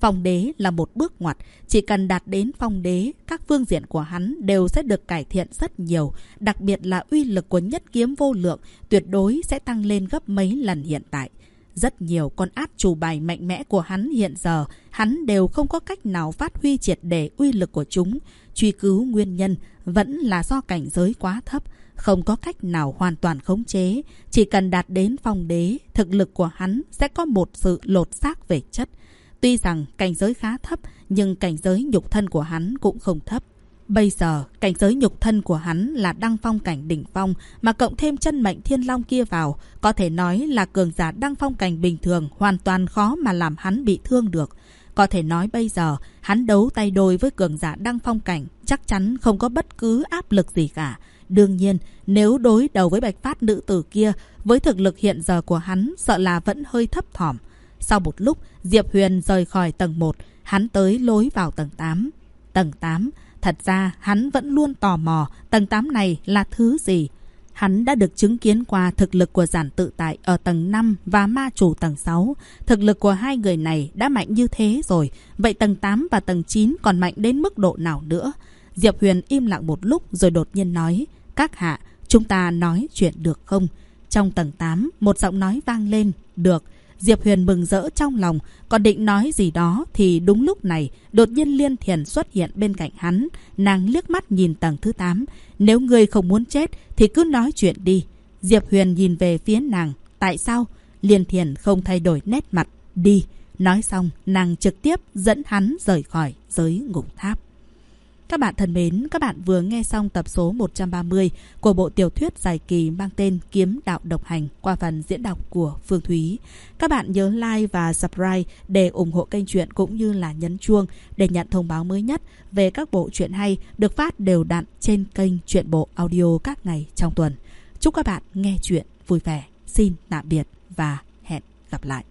Phong đế là một bước ngoặt, chỉ cần đạt đến phong đế, các phương diện của hắn đều sẽ được cải thiện rất nhiều, đặc biệt là uy lực của nhất kiếm vô lượng tuyệt đối sẽ tăng lên gấp mấy lần hiện tại. Rất nhiều con át chủ bài mạnh mẽ của hắn hiện giờ, hắn đều không có cách nào phát huy triệt để uy lực của chúng. Truy cứu nguyên nhân vẫn là do cảnh giới quá thấp, không có cách nào hoàn toàn khống chế. Chỉ cần đạt đến phong đế, thực lực của hắn sẽ có một sự lột xác về chất. Tuy rằng cảnh giới khá thấp, nhưng cảnh giới nhục thân của hắn cũng không thấp. Bây giờ, cảnh giới nhục thân của hắn là đăng phong cảnh đỉnh phong, mà cộng thêm chân mệnh thiên long kia vào, có thể nói là cường giả đăng phong cảnh bình thường hoàn toàn khó mà làm hắn bị thương được. Có thể nói bây giờ, hắn đấu tay đôi với cường giả đăng phong cảnh, chắc chắn không có bất cứ áp lực gì cả. Đương nhiên, nếu đối đầu với Bạch Phát nữ tử kia, với thực lực hiện giờ của hắn, sợ là vẫn hơi thấp thỏm. Sau một lúc, Diệp Huyền rời khỏi tầng 1, hắn tới lối vào tầng 8. Tầng 8, thật ra hắn vẫn luôn tò mò tầng 8 này là thứ gì. Hắn đã được chứng kiến qua thực lực của Giản Tự Tại ở tầng 5 và ma chủ tầng 6. Thực lực của hai người này đã mạnh như thế rồi, vậy tầng 8 và tầng 9 còn mạnh đến mức độ nào nữa? Diệp Huyền im lặng một lúc rồi đột nhiên nói, các hạ, chúng ta nói chuyện được không? Trong tầng 8, một giọng nói vang lên, được. Diệp Huyền mừng rỡ trong lòng, còn định nói gì đó thì đúng lúc này, đột nhiên Liên Thiền xuất hiện bên cạnh hắn. Nàng liếc mắt nhìn tầng thứ 8. Nếu ngươi không muốn chết thì cứ nói chuyện đi. Diệp Huyền nhìn về phía nàng. Tại sao? Liên Thiền không thay đổi nét mặt. Đi. Nói xong, nàng trực tiếp dẫn hắn rời khỏi giới ngục tháp. Các bạn thân mến, các bạn vừa nghe xong tập số 130 của bộ tiểu thuyết dài kỳ mang tên Kiếm Đạo Độc Hành qua phần diễn đọc của Phương Thúy. Các bạn nhớ like và subscribe để ủng hộ kênh truyện cũng như là nhấn chuông để nhận thông báo mới nhất về các bộ truyện hay được phát đều đặn trên kênh Truyện Bộ Audio các ngày trong tuần. Chúc các bạn nghe truyện vui vẻ. Xin tạm biệt và hẹn gặp lại.